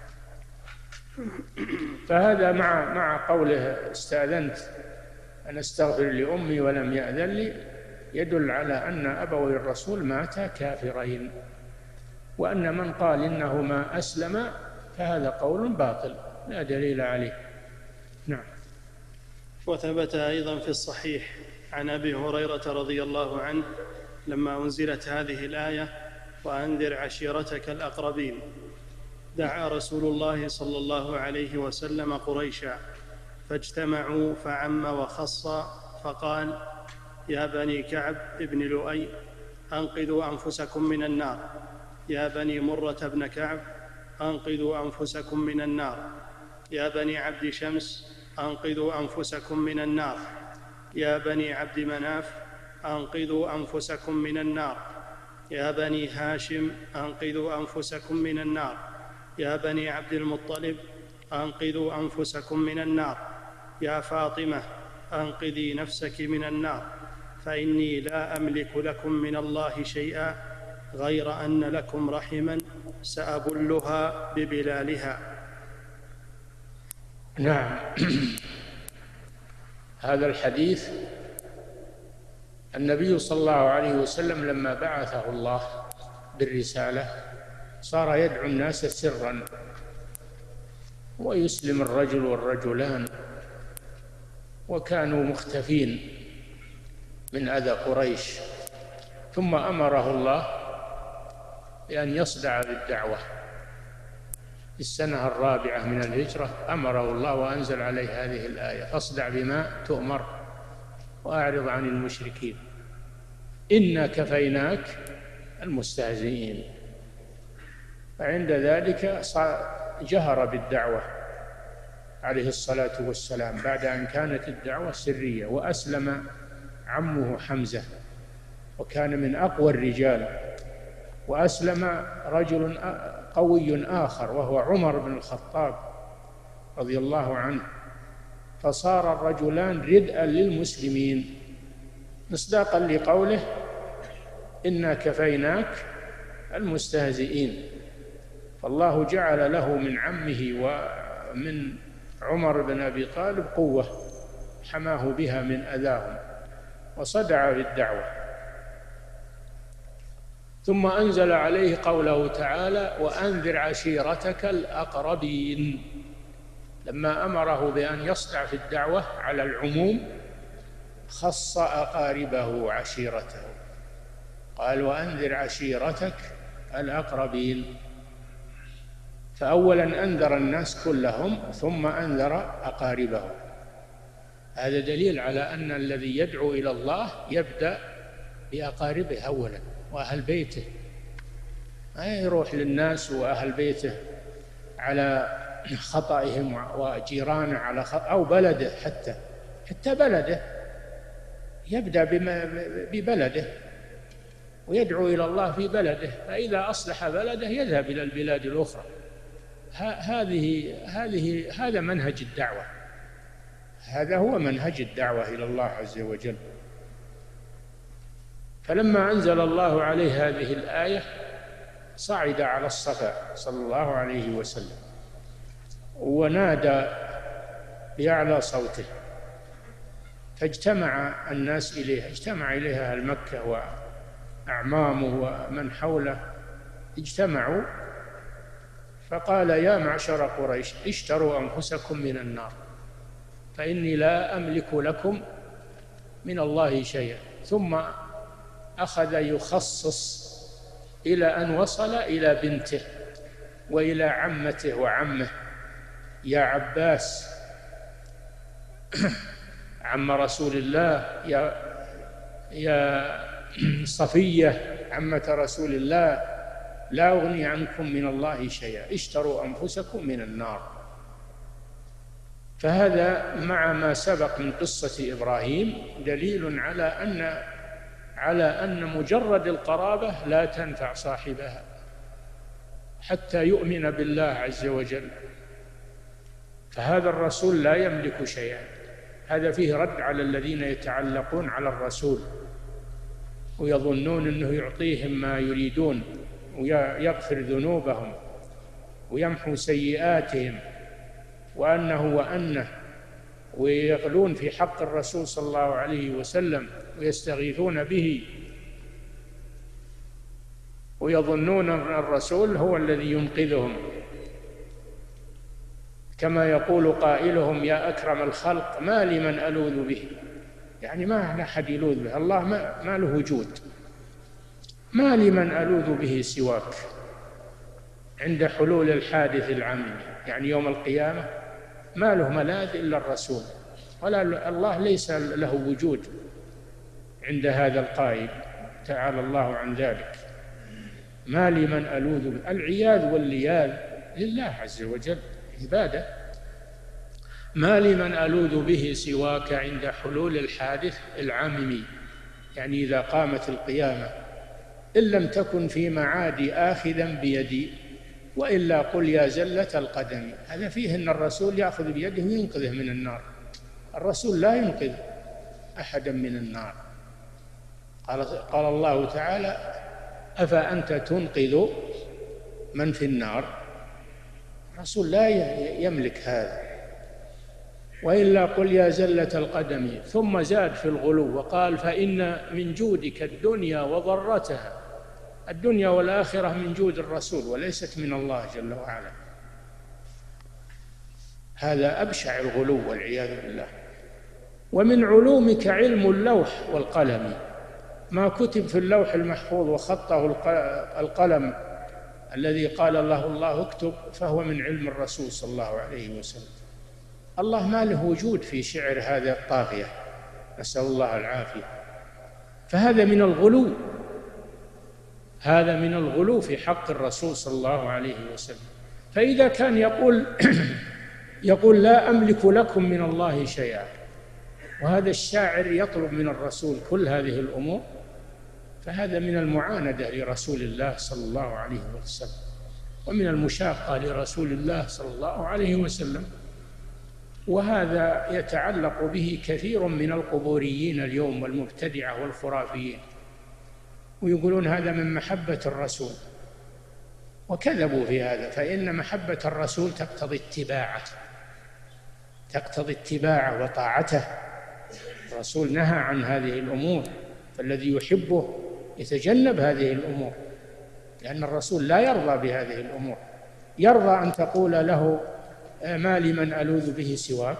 فهذا مع مع قوله استأذنت أن أستغفر لأمي ولم يأذن لي يدل على أن أبوي الرسول ماتا كافرين، وأن من قال إنهما أسلم فهذا قول باطل لا دليل عليه. نعم. وثبت أيضا في الصحيح عن أبي هريرة رضي الله عنه لما أنزلت هذه الآية وأنذر عشيرتك الأقربين دعا رسول الله صلى الله عليه وسلم قريشا فاجتمعوا فعم وخص فقال يا بني كعب ابن لؤي أنقذوا أنفسكم من النار، يا بني مرة بن كعب أنقذوا أنفسكم من النار، يا بني عبد شمس أنقذوا أنفسكم من النار، يا بني عبد مناف أنقذوا أنفسكم من النار، يا بني هاشم أنقذوا أنفسكم من النار، يا بني عبد المطلب أنقذوا أنفسكم من النار، يا فاطمة أنقذي نفسك من النار، فإني لا أملك لكم من الله شيئا غير أن لكم رحما سأبلها ببلالها. نعم. هذا الحديث النبي صلى الله عليه وسلم لما بعثه الله بالرسالة صار يدعو الناس سرا ويسلم الرجل والرجلان، وكانوا مختفين من أذى قريش، ثم أمره الله بأن يصدع بالدعوة. في السنة الرابعة من الهجرة أمره الله وأنزل عليه هذه الآية فاصدع بما تؤمر وأعرض عن المشركين إنا كفيناك المستهزئين. فعند ذلك جهر بالدعوة عليه الصلاة والسلام بعد أن كانت الدعوة سرية، وأسلم عمه حمزة وكان من أقوى الرجال، وأسلم رجل قوي آخر وهو عمر بن الخطاب رضي الله عنه، فصار الرجلان ردءا للمسلمين مصداقا لقوله إنا كفيناك المستهزئين. فالله جعل له من عمه ومن عمر بن أبي طالب قوة حماه بها من أذاهم وصدع بالدعوة. ثم أنزل عليه قوله تعالى وأنذر عشيرتك الأقربين. لما أمره بأن يصدع في الدعوة على العموم خص أقاربه عشيرته، قال وأنذر عشيرتك الأقربين، فأولا أنذر الناس كلهم ثم أنذر أقاربه. هذا دليل على أن الذي يدعو إلى الله يبدأ بأقاربه أولا وأهل بيته، ما يروح للناس وأهل بيته على خطئهم وجيرانه على خطأ أو بلده، حتى حتى بلده يبدأ ببلده ويدعو إلى الله في بلده، فإذا أصلح بلده يذهب إلى البلاد الأخرى. هذه هذه هذا منهج الدعوة، هذا هو منهج الدعوة إلى الله عز وجل. فلما أنزل الله عليه هذه الآية صعد على الصفا صلى الله عليه وسلم ونادى بأعلى صوته، فاجتمع الناس إليه، اجتمع إليه أهل مكة وأعمامه ومن حوله اجتمعوا، فقال يا معشر قريش اشتروا أنفسكم من النار فإني لا أملك لكم من الله شيئا. ثم أخذ يخصص إلى أن وصل إلى بنته وإلى عمته وعمه، يا عباس عم رسول الله، يا يا صفية عمة رسول الله: لا أغني عنكم من الله شيئا، اشتروا أنفسكم من النار. فهذا مع ما سبق من قصة إبراهيم دليل على أن على أن مجرد القرابة لا تنفع صاحبها حتى يؤمن بالله عز وجل. فهذا الرسول لا يملك شيئا. هذا فيه رد على الذين يتعلقون على الرسول ويظنون أنه يعطيهم ما يريدون ويغفر ذنوبهم ويمحو سيئاتهم وأنه وأنه، ويغلون في حق الرسول صلى الله عليه وسلم ويستغيثون به ويظنون أن الرسول هو الذي ينقذهم، كما يقول قائلهم: يا أكرم الخلق ما لمن ألوذ به. يعني ما أحد يلوذ به، الله ما, ما له وجود، ما لمن ألوذ به سواك عند حلول الحادث العميم. يعني يوم القيامة ما له ملاذ إلا الرسول، ولا الله ليس له وجود عند هذا القائل، تعالى الله عن ذلك. ما لمن ألوذ به، العياذ واللياذ لله عز وجل عبادة. ما لمن ألوذ به سواك عند حلول الحادث العميم، يعني إذا قامت القيامة، إن لم تكن في معادي آخذا بيدي وإلا قل يا زلة القدم. هذا فيه أن الرسول يأخذ بيده وينقذه من النار. الرسول لا ينقذ أحدا من النار. قال, قال الله تعالى: أفأنت تنقذ من في النار؟ الرسول لا يملك هذا. وإلا قل يا زلة القدم. ثم زاد في الغلو وقال: فإن من جودك الدنيا وضرتها. الدنيا والآخرة من جود الرسول وليست من الله جل وعلا. هذا أبشع الغلو والعياذ بالله. ومن علومك علم اللوح والقلم، ما كتب في اللوح المحفوظ وخطه القلم الذي قال الله الله اكتب، فهو من علم الرسول صلى الله عليه وسلم. الله ما له وجود في شعر هذا الطاغية، نسأل الله العافية. فهذا من الغلو، هذا من الغلو في حق الرسول صلى الله عليه وسلم. فإذا كان يقول يقول لا أملك لكم من الله شيئا، وهذا الشاعر يطلب من الرسول كل هذه الأمور، فهذا من المعاندة لرسول الله صلى الله عليه وسلم، ومن المشاقة لرسول الله صلى الله عليه وسلم. وهذا يتعلق به كثير من القبوريين اليوم والمبتدعة والخرافيين، ويقولون هذا من محبة الرسول، وكذبوا في هذا. فإن محبة الرسول تقتضي اتباعه، تقتضي اتباعه وطاعته. الرسول نهى عن هذه الأمور، فالذي يحبه يتجنب هذه الأمور، لأن الرسول لا يرضى بهذه الأمور. يرضى أن تقول له ما لمن ألوذ به سواك،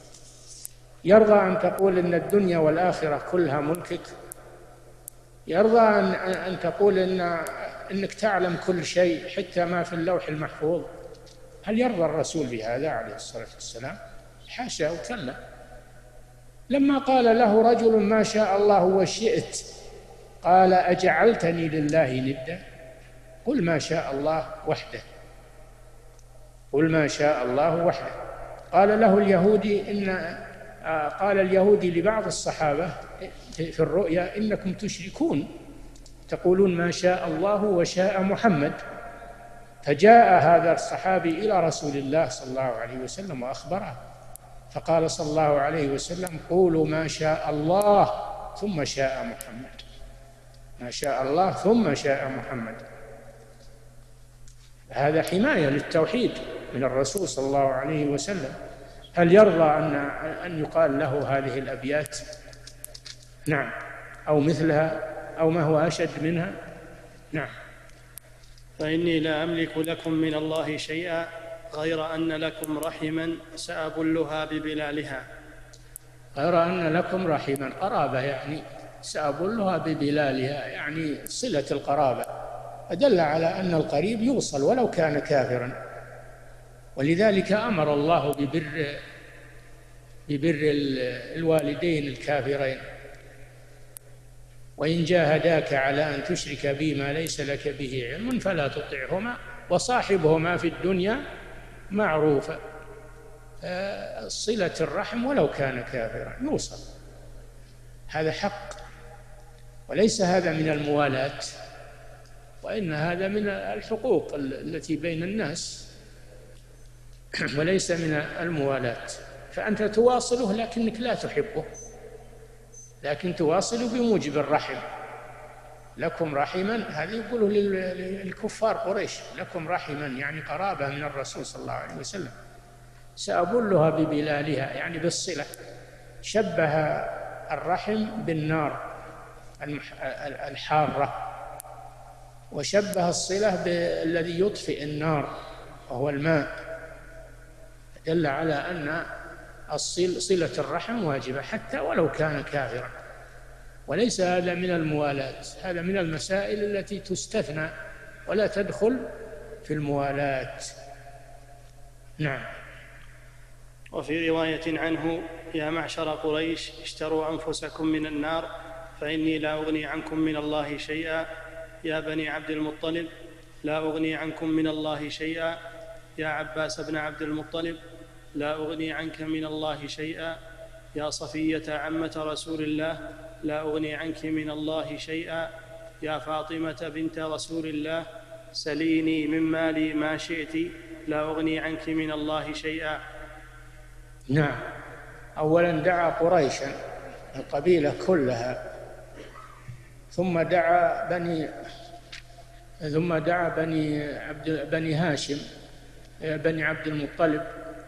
يرضى أن تقول إن الدنيا والآخرة كلها ملكك، يرضى أن, أن تقول إن إنك تعلم كل شيء حتى ما في اللوح المحفوظ. هل يرضى الرسول بهذا عليه الصلاة والسلام؟ حاشا وكلا. لما قال له رجل ما شاء الله وشئت، قال أجعلتني لله ندا؟ قل ما شاء الله وحده، قل ما شاء الله وحده. قال له اليهودي إن قال اليهودي لبعض الصحابة في الرؤيا: إنكم تشركون، تقولون ما شاء الله وشاء محمد. فجاء هذا الصحابي إلى رسول الله صلى الله عليه وسلم وأخبره، فقال صلى الله عليه وسلم: قولوا ما شاء الله ثم شاء محمد، ما شاء الله ثم شاء محمد. هذا حماية للتوحيد من الرسول صلى الله عليه وسلم. هل يرضى أن أن يقال له هذه الأبيات؟ نعم، أو مثلها، أو ما هو أشد منها؟ نعم. فإني لا أملك لكم من الله شيئا غير أن لكم رحما سأبلها ببلالها. غير أن لكم رحما، قرابة، يعني سأبلها ببلالها، يعني صلة القرابة. أدل على أن القريب يوصل ولو كان كافرا. ولذلك أمر الله ببر ببر الوالدين الكافرين، وإن جاهداك على أن تشرك بي ما ليس لك به علم فلا تطعهما وصاحبهما في الدنيا معروفا. صلة الرحم ولو كان كافرا يوصل، هذا حق، وليس هذا من الموالاة، وإن هذا من الحقوق التي بين الناس وليس من الموالاة. فأنت تواصله لكنك لا تحبه، لكن تواصله بموجب الرحم. لكم رحما، هذه يقوله للكفار قريش، لكم رحما يعني قرابة من الرسول صلى الله عليه وسلم، سأبلها ببلالها يعني بالصلة. شبه الرحم بالنار الحارة، وشبه الصلة بالذي يطفئ النار وهو الماء، دل على أن صلة الرحم واجبة حتى ولو كان كافرا. وليس هذا من الموالاة، هذا من المسائل التي تستثنى ولا تدخل في الموالاة. نعم. وفي رواية عنه: يا معشر قريش اشتروا أنفسكم من النار فإني لا أغني عنكم من الله شيئا. يا بني عبد المطلب لا أغني عنكم من الله شيئا. يا عباس بن عبد المطلب لا أغني عنك من الله شيئا. يا صفية عمة رسول الله لا أغني عنك من الله شيئا. يا فاطمة بنت رسول الله سليني من مالي ما شئت لا أغني عنك من الله شيئا. نعم. أولا دعا قريشا القبيلة كلها، ثم دعا بني ثم دعا بني عبد بني هاشم بني عبد المطلب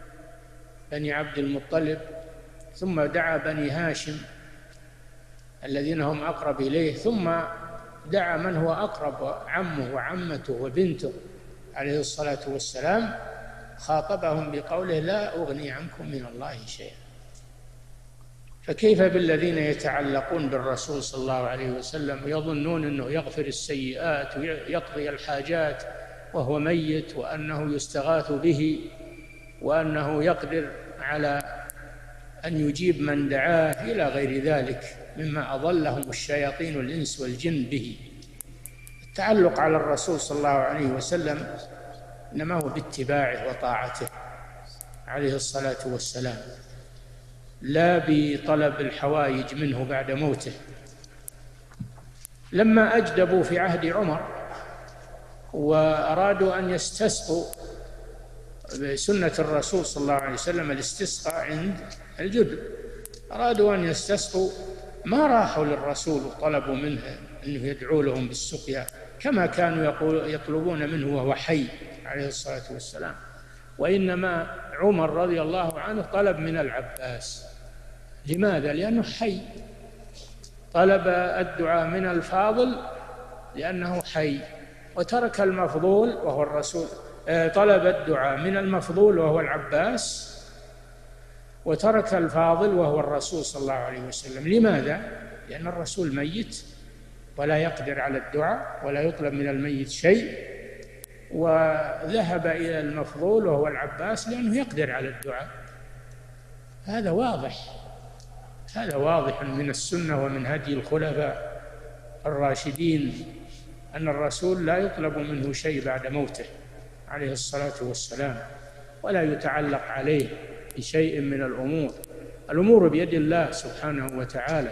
بني عبد المطلب ثم دعا بني هاشم الذين هم أقرب إليه، ثم دعا من هو أقرب، عمه وعمته وبنته عليه الصلاة والسلام، خاطبهم بقوله لا أغني عنكم من الله شيئا. فكيف بالذين يتعلقون بالرسول صلى الله عليه وسلم ويظنون أنه يغفر السيئات ويقضي الحاجات وهو ميت، وأنه يستغاث به، وأنه يقدر على أن يجيب من دعاه إلى غير ذلك مما أضلهم الشياطين الإنس والجن به. التعلق على الرسول صلى الله عليه وسلم إنما هو باتباعه وطاعته عليه الصلاة والسلام، لا بطلب الحوائج منه بعد موته. لما أجدبوا في عهد عمر وأرادوا أن يستسقوا بسنة الرسول صلى الله عليه وسلم الاستسقاء عند الجدب، أرادوا أن يستسقوا ما راحوا للرسول وطلبوا منه أنه يدعو لهم بالسقيا كما كانوا يطلبون منه وهو حي عليه الصلاة والسلام، وإنما عمر رضي الله عنه طلب من العباس. لماذا؟ لأنه حي. طلب الدعاء من الفاضل لأنه حي، وترك المفضول وهو الرسول. طلب الدعاء من المفضول وهو العباس، وترك الفاضل وهو الرسول صلى الله عليه وسلم. لماذا؟ لأن الرسول ميت ولا يقدر على الدعاء ولا يطلب من الميت شيء، وذهب إلى المفضول وهو العباس لأنه يقدر على الدعاء. هذا واضح، هذا واضح من السنة ومن هدي الخلفاء الراشدين أن الرسول لا يطلب منه شيء بعد موته عليه الصلاة والسلام، ولا يتعلق عليه بشيء من الأمور. الأمور بيد الله سبحانه وتعالى.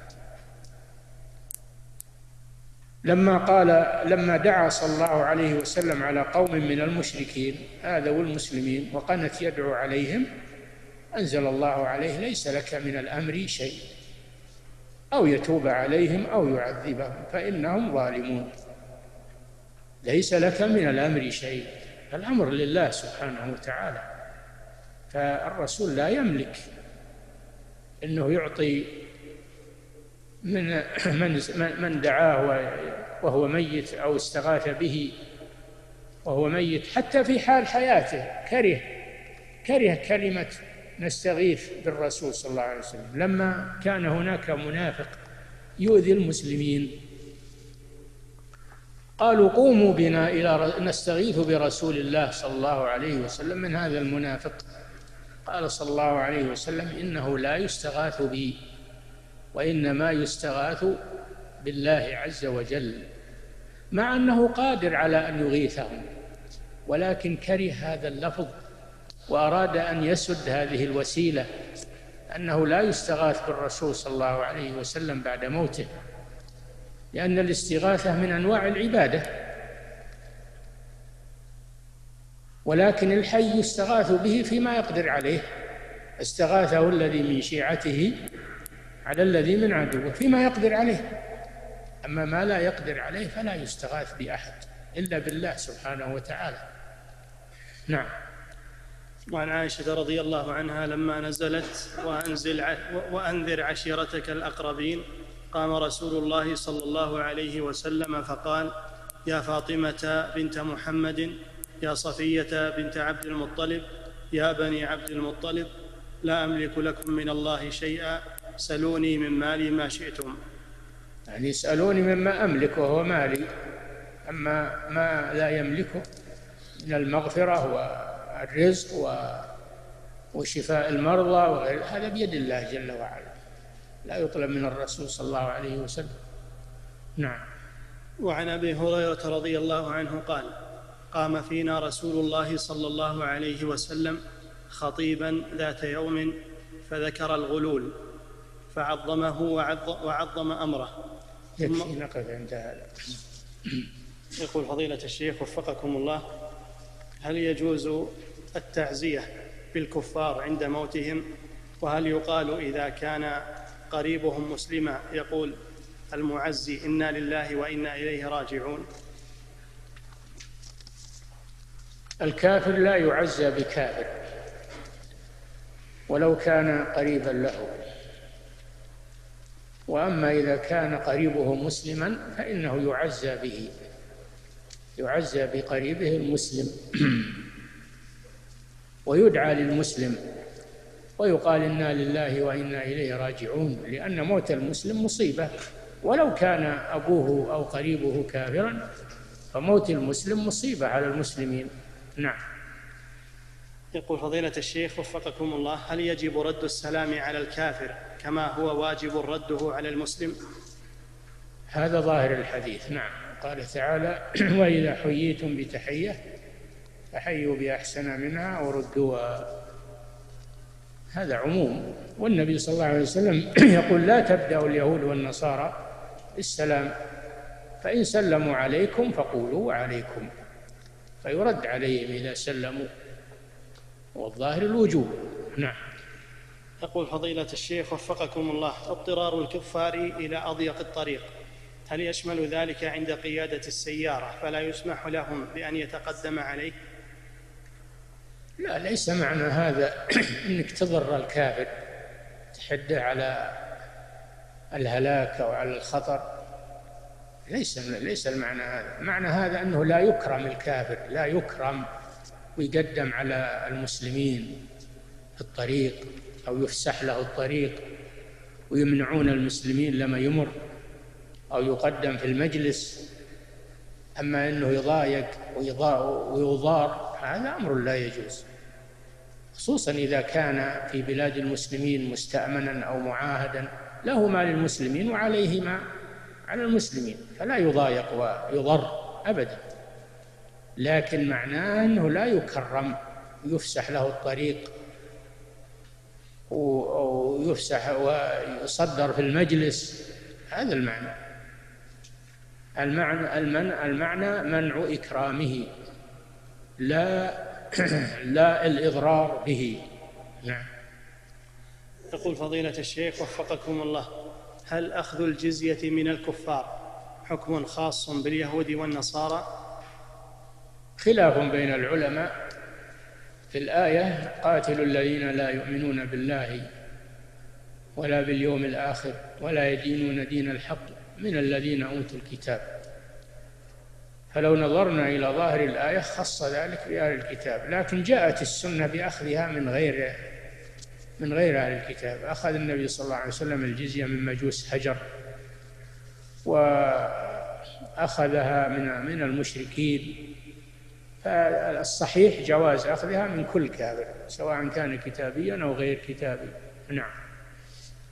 لما قال لما دعا صلى الله عليه وسلم على قوم من المشركين آذوا المسلمين وقنت يدعو عليهم، أنزل الله عليه ليس لك من الأمر شيء، أو يتوب عليهم أو يعذبهم فإنهم ظالمون. ليس لك من الأمر شيء، الأمر لله سبحانه وتعالى. فالرسول لا يملك أنه يعطي من من من دعاه وهو ميت أو استغاث به وهو ميت، حتى في حال حياته كره كره كلمة نستغيث بالرسول صلى الله عليه وسلم. لما كان هناك منافق يؤذي المسلمين قالوا قوموا بنا إلى نستغيث برسول الله صلى الله عليه وسلم من هذا المنافق. قال صلى الله عليه وسلم إنه لا يستغاث بي، وإنما يستغاث بالله عز وجل، مع أنه قادر على أن يغيثهم، ولكن كره هذا اللفظ وأراد أن يسد هذه الوسيلة، أنه لا يستغاث بالرسول صلى الله عليه وسلم بعد موته، لأن الاستغاثة من أنواع العبادة، ولكن الحي يستغاث به فيما يقدر عليه. استغاثه الذي من شيعته على الذي من عدوه فيما يقدر عليه، أما ما لا يقدر عليه فلا يستغاث بأحد إلا بالله سبحانه وتعالى. نعم. وعن عائشة رضي الله عنها لما نزلت وأنزل وأنذر عشيرتك الأقربين، قام رسول الله صلى الله عليه وسلم فقال: يا فاطمة بنت محمد، يا صفية بنت عبد المطلب، يا بني عبد المطلب، لا أملك لكم من الله شيئا، سلوني من مالي ما شئتم. يعني يسألوني مما أملك وهو مالي، أما ما لا يملكه من المغفرة والرزق وشفاء المرضى وغير هذا بيد الله جل وعلا، لا يطلب من الرسول صلى الله عليه وسلم. نعم. وعن أبي هريرة رضي الله عنه قال: قام فينا رسول الله صلى الله عليه وسلم خطيبا ذات يوم فذكر الغلول فعظمه وعظم أمره. يكفي نقف عند هذا. يقول فضيلة الشيخ وفقكم الله: هل يجوز التعزية بالكفار عند موتهم؟ وهل يقال إذا كان قريبهم مسلما يقول المعزي إنا لله وإنا إليه راجعون؟ الكافر لا يعزى بكافر ولو كان قريبا له، وأما إذا كان قريبه مسلما فإنه يعزى به، يعزى بقريبه المسلم ويدعى للمسلم ويقال إنا لله وإنا إليه راجعون، لأن موت المسلم مصيبة، ولو كان أبوه أو قريبه كافرا فموت المسلم مصيبة على المسلمين. نعم. يقول فضيلة الشيخ وفقكم الله: هل يجب رد السلام على الكافر كما هو واجب رده على المسلم؟ هذا ظاهر الحديث. نعم. قال تعالى: وإذا حييتم بتحية فحيوا بأحسن منها أو ردوها. هذا عموم، والنبي صلى الله عليه وسلم يقول: لا تبدأوا اليهود والنصارى بالسلام، فإن سلموا عليكم فقولوا عليكم، فيرد عليهم إذا سلموا، والظاهر الوجوب. نعم. يقول فضيلة الشيخ وفقكم الله: اضطرار الكفار إلى أضيق الطريق، هل يشمل ذلك عند قيادة السيارة فلا يسمح لهم بأن يتقدم عليه؟ لا، ليس معنى هذا أنك تضر الكافر تحده على الهلاك أو على الخطر، ليس ليس المعنى هذا. معنى هذا أنه لا يكرم الكافر، لا يكرم ويقدم على المسلمين في الطريق أو يفسح له الطريق ويمنعون المسلمين لما يمر، أو يقدم في المجلس. أما أنه يضايق ويضار هذا أمر لا يجوز، خصوصا إذا كان في بلاد المسلمين مستأمنا أو معاهدا، له ما للمسلمين وعليه ما على المسلمين، فلا يضايق ويضر أبدا، لكن معناه أنه لا يكرم ويفسح له الطريق ويفسح ويصدر في المجلس، هذا المعنى. المعنى المنع المعنى منع إكرامه، لا لا الإضرار به. نعم. يقول فضيلة الشيخ وفقكم الله: هل أخذ الجزية من الكفار حكم خاص باليهود والنصارى؟ خلاف بين العلماء في الآية: قاتلوا الذين لا يؤمنون بالله ولا باليوم الآخر ولا يدينون دين الحق من الذين أوتوا الكتاب. فلو نظرنا إلى ظاهر الآية خص ذلك بأهل الكتاب، لكن جاءت السنة بأخذها من غير من غير أهل الكتاب. أخذ النبي صلى الله عليه وسلم الجزية من مجوس هجر، وأخذها من من المشركين، فالصحيح جواز أخذها من كل كافر سواء كان كتابيا أو غير كتابي. نعم.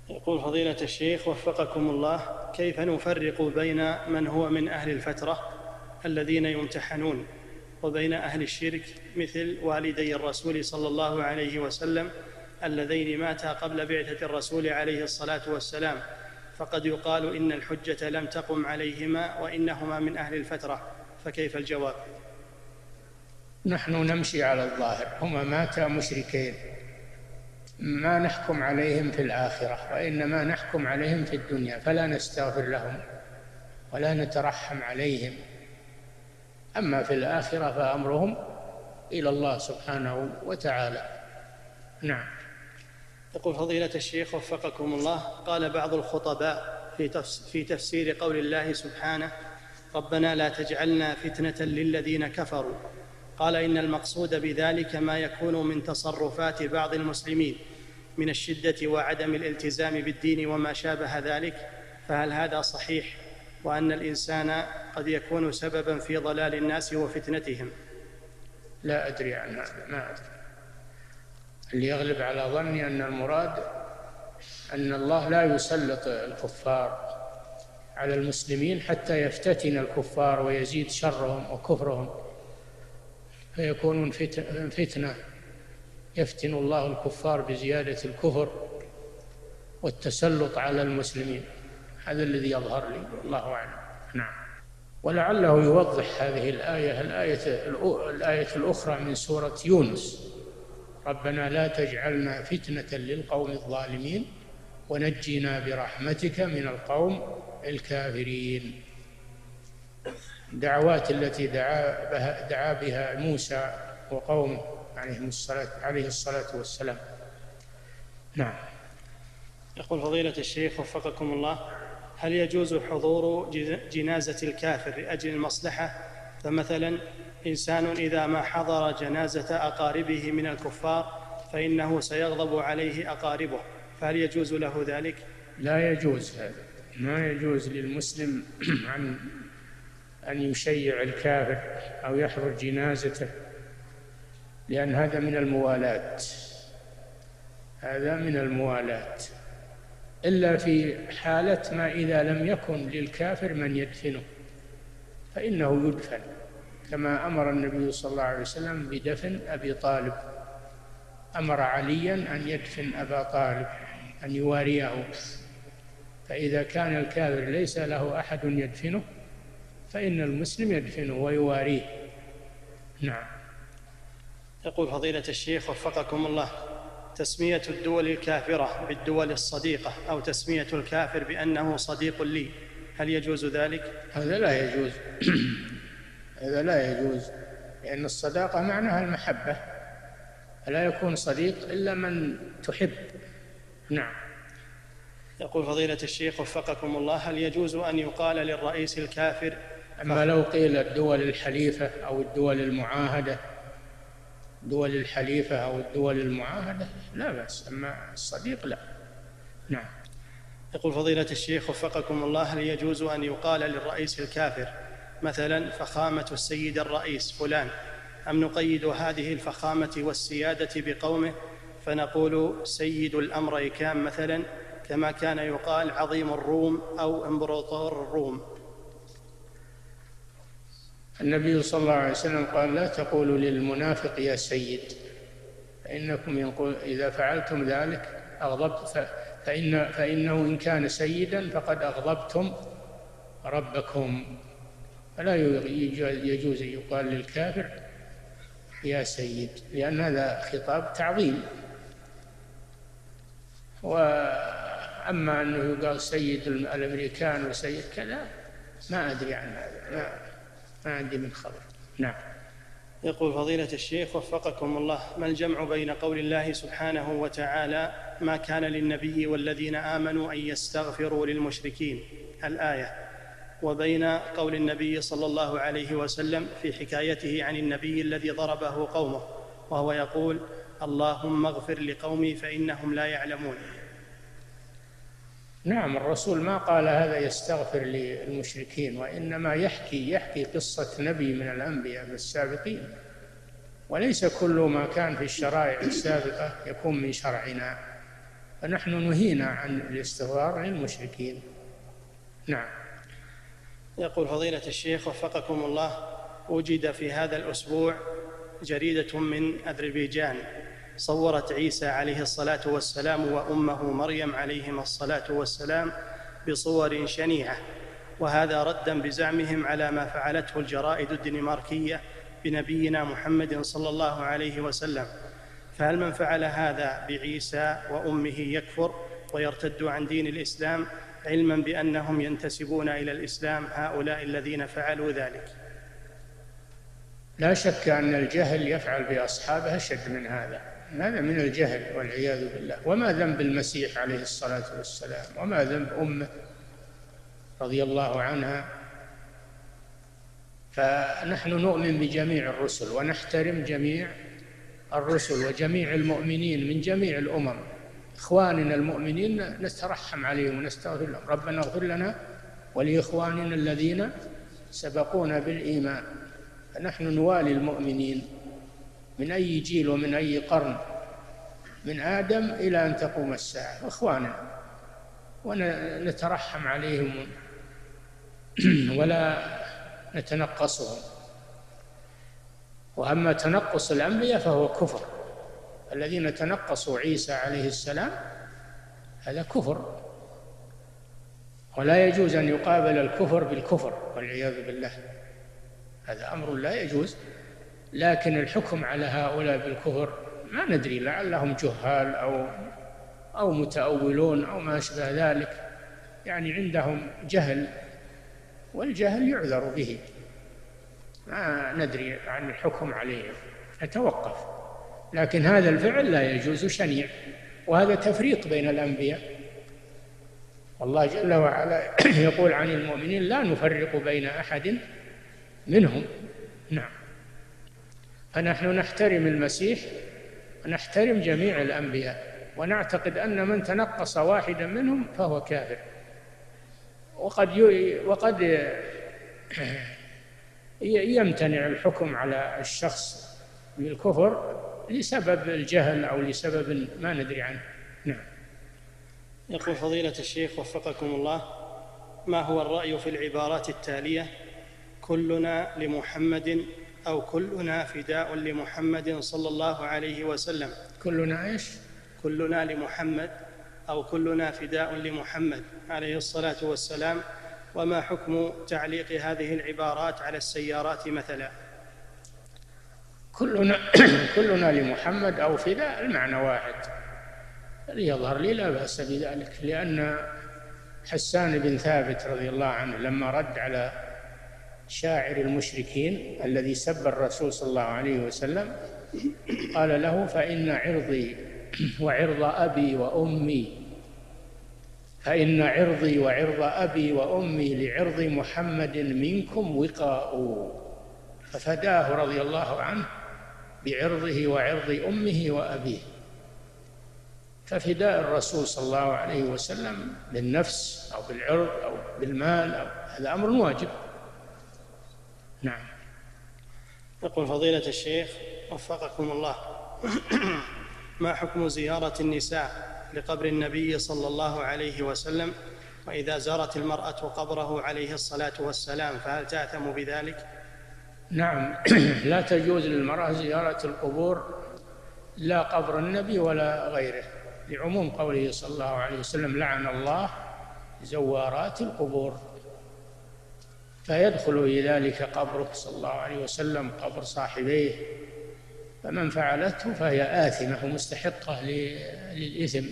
يقول فضيلة الشيخ وفقكم الله: كيف نفرق بين من هو من أهل الفترة الذين يمتحنون وبين أهل الشرك مثل والدي الرسول صلى الله عليه وسلم اللذين ماتا قبل بعثة الرسول عليه الصلاة والسلام، فقد يقال إن الحجة لم تقم عليهما وإنهما من أهل الفترة، فكيف الجواب؟ نحن نمشي على الظاهر، هما ماتا مشركين، ما نحكم عليهم في الآخرة وإنما نحكم عليهم في الدنيا، فلا نستغفر لهم ولا نترحم عليهم. أما في الآخرة فأمرهم إلى الله سبحانه وتعالى. نعم. يقول فضيلة الشيخ وفقكم الله: قال بعض الخطباء في تفسير قول الله سبحانه: ربنا لا تجعلنا فتنة للذين كفروا، قال إن المقصود بذلك ما يكون من تصرفات بعض المسلمين من الشدة وعدم الالتزام بالدين وما شابه ذلك، فهل هذا صحيح؟ وأن الإنسان قد يكون سببا في ضلال الناس وفتنتهم؟ لا أدري عن هذا، ما أدري. اللي يغلب على ظني أن المراد أن الله لا يسلط الكفار على المسلمين حتى يفتتن الكفار ويزيد شرهم وكفرهم فيكونون فتنة، يفتن الله الكفار بزيادة الكفر والتسلط على المسلمين. هذا الذي يظهر لي، والله أعلم. نعم. ولعله يوضح هذه الآية الآية الآية الأخرى من سورة يونس: ربنا لا تجعلنا فتنة للقوم الظالمين ونجنا برحمتك من القوم الكافرين. دعوات التي دعا بها, دعا بها موسى وقومه عليه الصلاة, عليه الصلاة والسلام. نعم. يقول فضيلة الشيخ وفقكم الله: هل يجوز حضور جنازة الكافر لأجل المصلحة؟ فمثلا إنسان إذا ما حضر جنازة أقاربه من الكفار فإنه سيغضب عليه أقاربه، فهل يجوز له ذلك؟ لا يجوز هذا، ما يجوز للمسلم عن أن يشيع الكافر أو يحضر جنازته، لأن هذا من الموالاة، هذا من الموالاة، إلا في حالة ما إذا لم يكن للكافر من يدفنه فإنه يدفن، كما أمر النبي صلى الله عليه وسلم بدفن أبي طالب، أمر عليا أن يدفن أبا طالب، أن يواريه. فإذا كان الكافر ليس له أحد يدفنه فإن المسلم يدفنه ويواريه. نعم. يقول فضيلة الشيخ وفقكم الله: تسمية الدول الكافرة بالدول الصديقة أو تسمية الكافر بأنه صديق لي، هل يجوز ذلك؟ هذا لا يجوز. هذا لا يجوز، لأن الصداقة معناها المحبة، لا يكون صديق إلا من تحب. نعم. يقول فضيلة الشيخ وفقكم الله: هل يجوز أن يقال للرئيس الكافر؟ أما لو قيل الدول الحليفة أو الدول المعاهدة، دول الحليفة أو الدول المعاهدة لا بأس، أما الصديق لا. نعم. يقول فضيلة الشيخ وفقكم الله: هل يجوز أن يقال للرئيس الكافر مثلا فخامة السيد الرئيس فلان، أم نقيد هذه الفخامة والسيادة بقومه فنقول سيد الأمريكان مثلا، كما كان يقال عظيم الروم أو إمبراطور الروم؟ النبي صلى الله عليه وسلم قال: لا تقولوا للمنافق يا سيد، فإنكم إذا فعلتم ذلك أغضبت فإن فإنه إن كان سيدا فقد أغضبتم ربكم. فلا يجوز أن يقال للكافر يا سيد، لأن هذا خطاب تعظيم. وأما أنه يقال سيد الأمريكان وسيد كذا ما أدري عن هذا، ما, ما عندي من خبر. نعم. يقول فضيلة الشيخ وفقكم الله: ما الجمع بين قول الله سبحانه وتعالى ما كان للنبي والذين آمنوا أن يستغفروا للمشركين الآية، وبين قول النبي صلى الله عليه وسلم في حكايته عن النبي الذي ضربه قومه وهو يقول: اللهم اغفر لقومي فإنهم لا يعلمون؟ نعم، الرسول ما قال هذا يستغفر للمشركين، وإنما يحكي يحكي قصة نبي من الأنبياء السابقين، وليس كل ما كان في الشرائع السابقة يكون من شرعنا. فنحن نهينا عن الاستغفار للمشركين. نعم. يقول فضيلة الشيخ وفقكم الله، وجد في هذا الأسبوع جريدة من أذربيجان صورت عيسى عليه الصلاة والسلام وأمه مريم عليهما الصلاة والسلام بصور شنيعة، وهذا ردا بزعمهم على ما فعلته الجرائد الدنماركية بنبينا محمد صلى الله عليه وسلم، فهل من فعل هذا بعيسى وأمه يكفر ويرتد عن دين الإسلام، علما بأنهم ينتسبون إلى الإسلام هؤلاء الذين فعلوا ذلك؟ لا شك أن الجهل يفعل بأصحابه أشد من هذا، هذا من الجهل والعياذ بالله. وما ذنب المسيح عليه الصلاة والسلام، وما ذنب أمه رضي الله عنها. فنحن نؤمن بجميع الرسل ونحترم جميع الرسل وجميع المؤمنين من جميع الأمم. إخواننا المؤمنين نترحم عليهم ونستغفر لهم، ربنا اغفر لنا ولإخواننا الذين سبقونا بالإيمان. فنحن نوالي المؤمنين من أي جيل ومن أي قرن، من آدم إلى أن تقوم الساعة، إخواننا، ونترحم عليهم ولا نتنقصهم. وأما تنقص الأنبياء فهو كفر. الذين تنقصوا عيسى عليه السلام هذا كفر، ولا يجوز أن يقابل الكفر بالكفر والعياذ بالله، هذا أمر لا يجوز. لكن الحكم على هؤلاء بالكفر ما ندري، لعلهم جهال أو أو متأولون أو ما أشبه ذلك، يعني عندهم جهل، والجهل يعذر به، ما ندري عن الحكم عليهم، نتوقف. لكن هذا الفعل لا يجوز، شنيع، وهذا تفريق بين الأنبياء. والله جل وعلا يقول عن المؤمنين لا نفرق بين أحد منهم. نعم. فنحن نحترم المسيح ونحترم جميع الأنبياء، ونعتقد أن من تنقص واحدا منهم فهو كافر. وقد وقد يمتنع الحكم على الشخص بالكفر لسبب الجهل أو لسبب ما ندري عنه. نعم. يقول فضيلة الشيخ وفقكم الله، ما هو الرأي في العبارات التالية: كلنا لمحمد، أو كلنا فداء لمحمد صلى الله عليه وسلم؟ كلنا إيش؟ كلنا لمحمد، أو كلنا فداء لمحمد عليه الصلاة والسلام. وما حكم تعليق هذه العبارات على السيارات مثلا؟ كلنا كلنا لمحمد أو فداء المعنى واحد، يظهر لي لا بأس بذلك، لأن حسان بن ثابت رضي الله عنه لما رد على شاعر المشركين الذي سب الرسول صلى الله عليه وسلم قال له: فإن عرضي وعرض أبي وأمي فإن عرضي وعرض أبي وأمي لعرض محمد منكم وقاء، ففداه رضي الله عنه بعرضه وعرض أمه وأبيه. ففداء الرسول صلى الله عليه وسلم بالنفس أو بالعرض أو بالمال أو هذا أمر واجب. نعم. يقول فضيلة الشيخ وفقكم الله، ما حكم زيارة النساء لقبر النبي صلى الله عليه وسلم، وإذا زارت المرأة قبره عليه الصلاة والسلام فهل تأثم بذلك؟ نعم، لا تجوز للمرأة زيارة القبور، لا قبر النبي ولا غيره، لعموم قوله صلى الله عليه وسلم: لعن الله زوارات القبور. فيدخل في ذلك قبره صلى الله عليه وسلم، قبر صاحبيه، فمن فعلته فهي آثمة ومستحقة للإثم،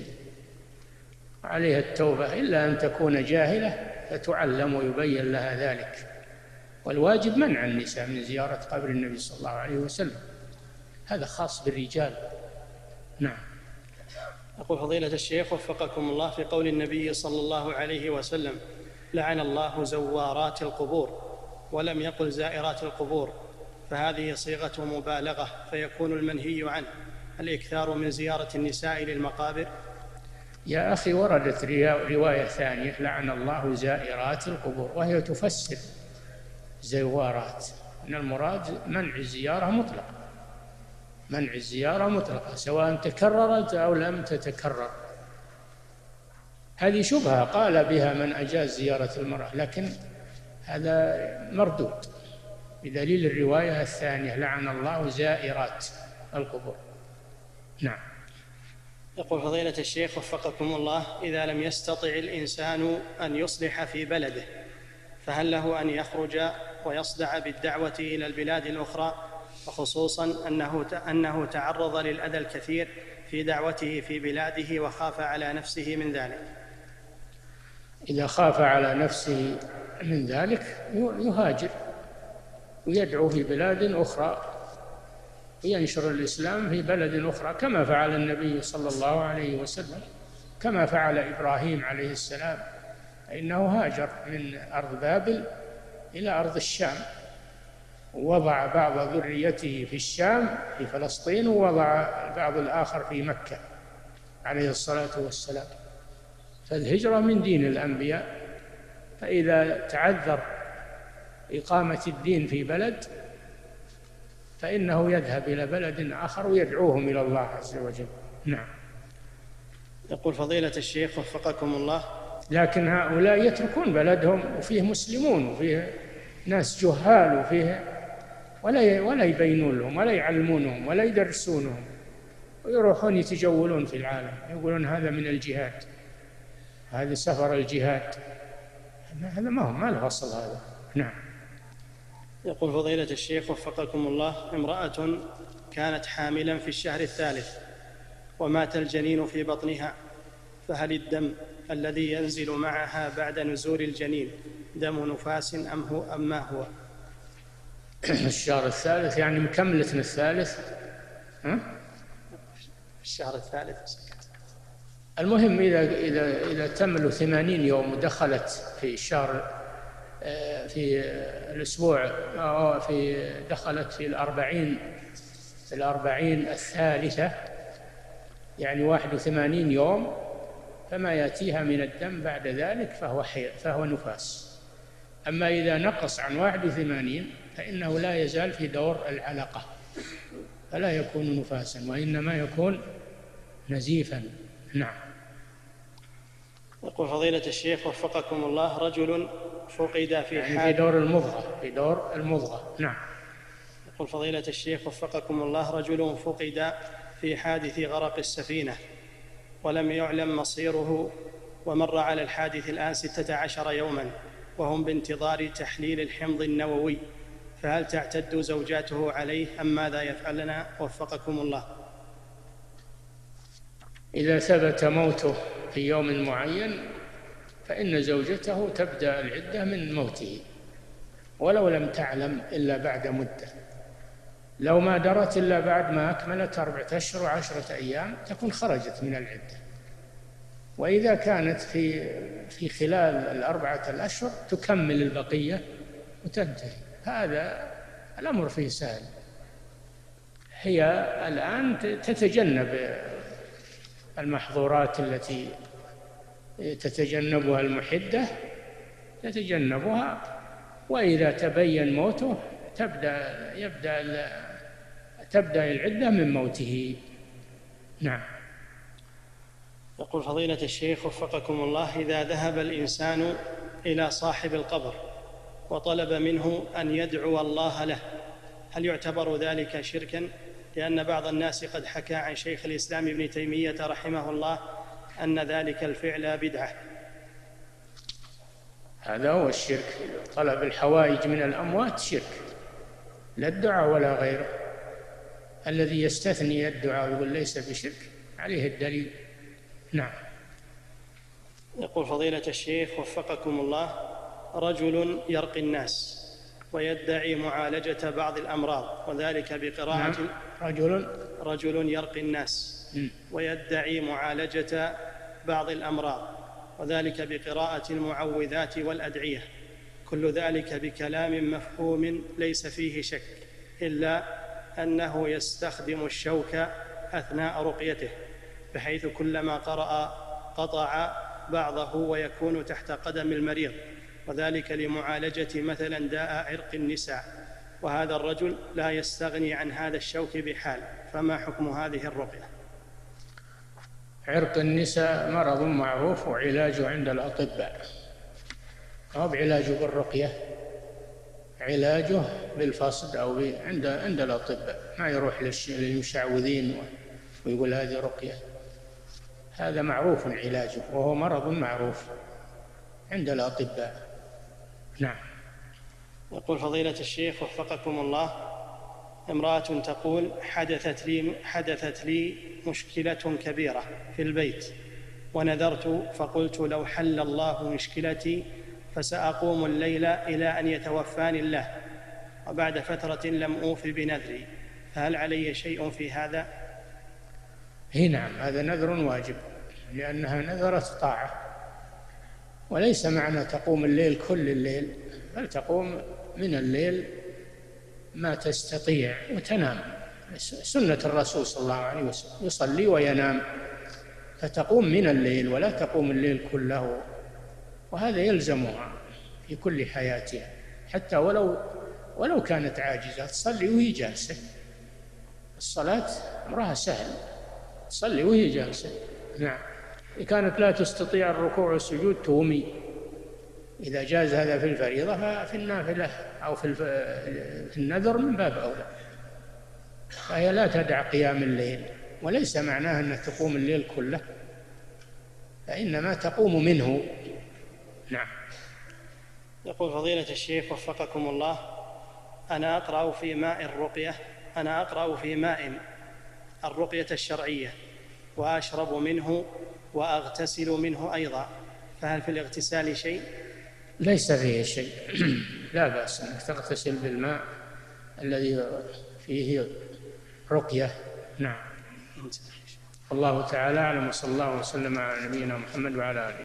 عليها التوبة، إلا أن تكون جاهلة فتعلم ويبين لها ذلك. والواجب منع النساء من زيارة قبر النبي صلى الله عليه وسلم، هذا خاص بالرجال. نعم. يقول فضيلة الشيخ وفقكم الله، في قول النبي صلى الله عليه وسلم: لعن الله زوارات القبور، ولم يقل زائرات القبور، فهذه صيغة مبالغة، فيكون المنهي عنه الإكثار من زيارة النساء للمقابر؟ يا أخي، وردت رواية ثانية: لعن الله زائرات القبور، وهي تفسر زوارات، إن المراد منع الزيارة مطلقا، منع الزيارة مطلقا سواء تكررت أو لم تتكرر، هذه شبهة قال بها من أجاز زيارة المرأة، لكن هذا مردود بدليل الرواية الثانية: لعن الله زائرات القبور. نعم. يقول فضيلة الشيخ وفقكم الله: إذا لم يستطع الإنسان أن يصلح في بلده فهل له أن يخرج ويصدع بالدعوة إلى البلاد الأخرى، وخصوصا أنه أنه تعرض للأذى الكثير في دعوته في بلاده وخاف على نفسه من ذلك؟ إذا خاف على نفسه من ذلك يهاجر ويدعو في بلاد أخرى وينشر الإسلام في بلد أخرى، كما فعل النبي صلى الله عليه وسلم، كما فعل إبراهيم عليه السلام، إنه هاجر من أرض بابل إلى أرض الشام، ووضع بعض ذريته في الشام في فلسطين، ووضع البعض الآخر في مكة عليه الصلاة والسلام. فالهجرة من دين الأنبياء، فإذا تعذر إقامة الدين في بلد فإنه يذهب إلى بلد آخر ويدعوهم إلى الله عز وجل. نعم. يقول فضيلة الشيخ وفقكم الله: لكن هؤلاء يتركون بلدهم وفيه مسلمون وفيه ناس جهال وفيه ولا ولا يبينون لهم ولا يعلمونهم ولا يدرسونهم، ويروحون يتجولون في العالم يقولون هذا من الجهاد، هذا سفر الجهاد. هذا ما هو ما له أصل هذا. نعم. يقول فضيلة الشيخ وفقكم الله: امرأة كانت حاملا في الشهر الثالث ومات الجنين في بطنها، فهل الدم الذي ينزل معها بعد نزول الجنين دم نفاس أم هو أم ما هو؟ الشهر الثالث يعني مكملة الثالث، ها؟ الشهر الثالث. المهم إذا إذا إذا تمل ثمانين يوم ودخلت في الشهر في الأسبوع أو في دخلت في الأربعين في الأربعين الثالثة، يعني واحد وثمانين يوم، فما يأتيها من الدم بعد ذلك فهو حي فهو نفاس. أما إذا نقص عن واحد وثمانين فإنه لا يزال في دور العلقة، فلا يكون نفاسا وإنما يكون نزيفا. نعم. يقول فضيلة الشيخ وفقكم الله: رجل فقد في يعني حال في دور المضغة في دور المضغة. نعم. يقول فضيلة الشيخ وفقكم الله: رجل فقد في حادث غرق السفينة ولم يعلم مصيره، ومر على الحادث الآن ستة عشر يوما وهم بانتظار تحليل الحمض النووي، فهل تعتد زوجاته عليه أم ماذا يفعلنا وفقكم الله؟ إذا ثبت موته في يوم معين فإن زوجته تبدأ العدة من موته، ولو لم تعلم إلا بعد مدة. لو ما درت إلا بعد ما أكملت أربعة أشهر وعشرة أيام تكون خرجت من العدة. وإذا كانت في في خلال الأربعة الأشهر تكمل البقية وتنتهي. هذا الأمر فيه سهل. هي الآن تتجنب المحظورات التي تتجنبها المحدة، تتجنبها، وإذا تبين موته تبدأ يبدأ تبدأ العدة من موته. نعم. يقول فضيلة الشيخ وفقكم الله: إذا ذهب الإنسان إلى صاحب القبر وطلب منه أن يدعو الله له، هل يعتبر ذلك شركا؟ لأن بعض الناس قد حكى عن شيخ الإسلام ابن تيمية رحمه الله أن ذلك الفعل بدعة. هذا هو الشرك. طلب الحوائج من الأموات شرك، لا الدعاء ولا غيره. الذي يستثني الدعاء ويقول ليس بشرك عليه الدليل. نعم. يقول فضيلة الشيخ وفقكم الله: رجل يرقي الناس ويدعي معالجة بعض الأمراض، وذلك بقراءة نعم. رجل رجل يرقي الناس م. ويدعي معالجة بعض الأمراض، وذلك بقراءة المعوذات والأدعية، كل ذلك بكلام مفهوم ليس فيه شك، إلا أنه يستخدم الشوك أثناء رقيته، بحيث كلما قرأ قطع بعضه ويكون تحت قدم المريض، وذلك لمعالجة مثلا داء عرق النساء، وهذا الرجل لا يستغني عن هذا الشوك بحال، فما حكم هذه الرقية؟ عرق النساء مرض معروف وعلاجه عند الأطباء، أو بعلاجه بالرقية، علاجه بالفصد أو عند عند الأطباء، ما يروح للمشعوذين ويقول هذه رقية. هذا معروف علاجه، وهو مرض معروف عند الأطباء. نعم. يقول فضيلة الشيخ وفقكم الله: امرأة تقول حدثت لي حدثت لي مشكلة كبيرة في البيت، ونذرت فقلت لو حل الله مشكلتي فسأقوم الليل إلى أن يتوفاني الله، وبعد فترة لم أوف بنذري، فهل علي شيء في هذا؟ هي نعم، هذا نذر واجب، لأنها نذرت طاعة، وليس معنى تقوم الليل كل الليل، بل تقوم من الليل ما تستطيع وتنام. سنة الرسول صلى الله عليه وسلم يصلي وينام، فتقوم من الليل ولا تقوم الليل كله، وهذا يلزمها في كل حياتها، حتى ولو ولو كانت عاجزة تصلي وهي جالسة. الصلاة أمرها سهل، تصلي وهي جالسة. نعم. إذا كانت لا تستطيع الركوع والسجود تومي، إذا جاز هذا في الفريضة ففي النافلة أو في النذر من باب أولى. فهي لا تدع قيام الليل، وليس معناها أن تقوم الليل كله، فإنما تقوم منه. نعم. يقول فضيلة الشيخ وفقكم الله: أنا أقرأ في ماء الرقية أنا أقرأ في ماء الرقية الشرعية وأشرب منه وأغتسل منه أيضا، فهل في الاغتسال شيء؟ ليس فيه شيء. لا بأس أنك تغتسل بالماء الذي فيه رقية. نعم. الله تعالى أعلم، وصلى الله وسلم على نبينا محمد وعلى آله.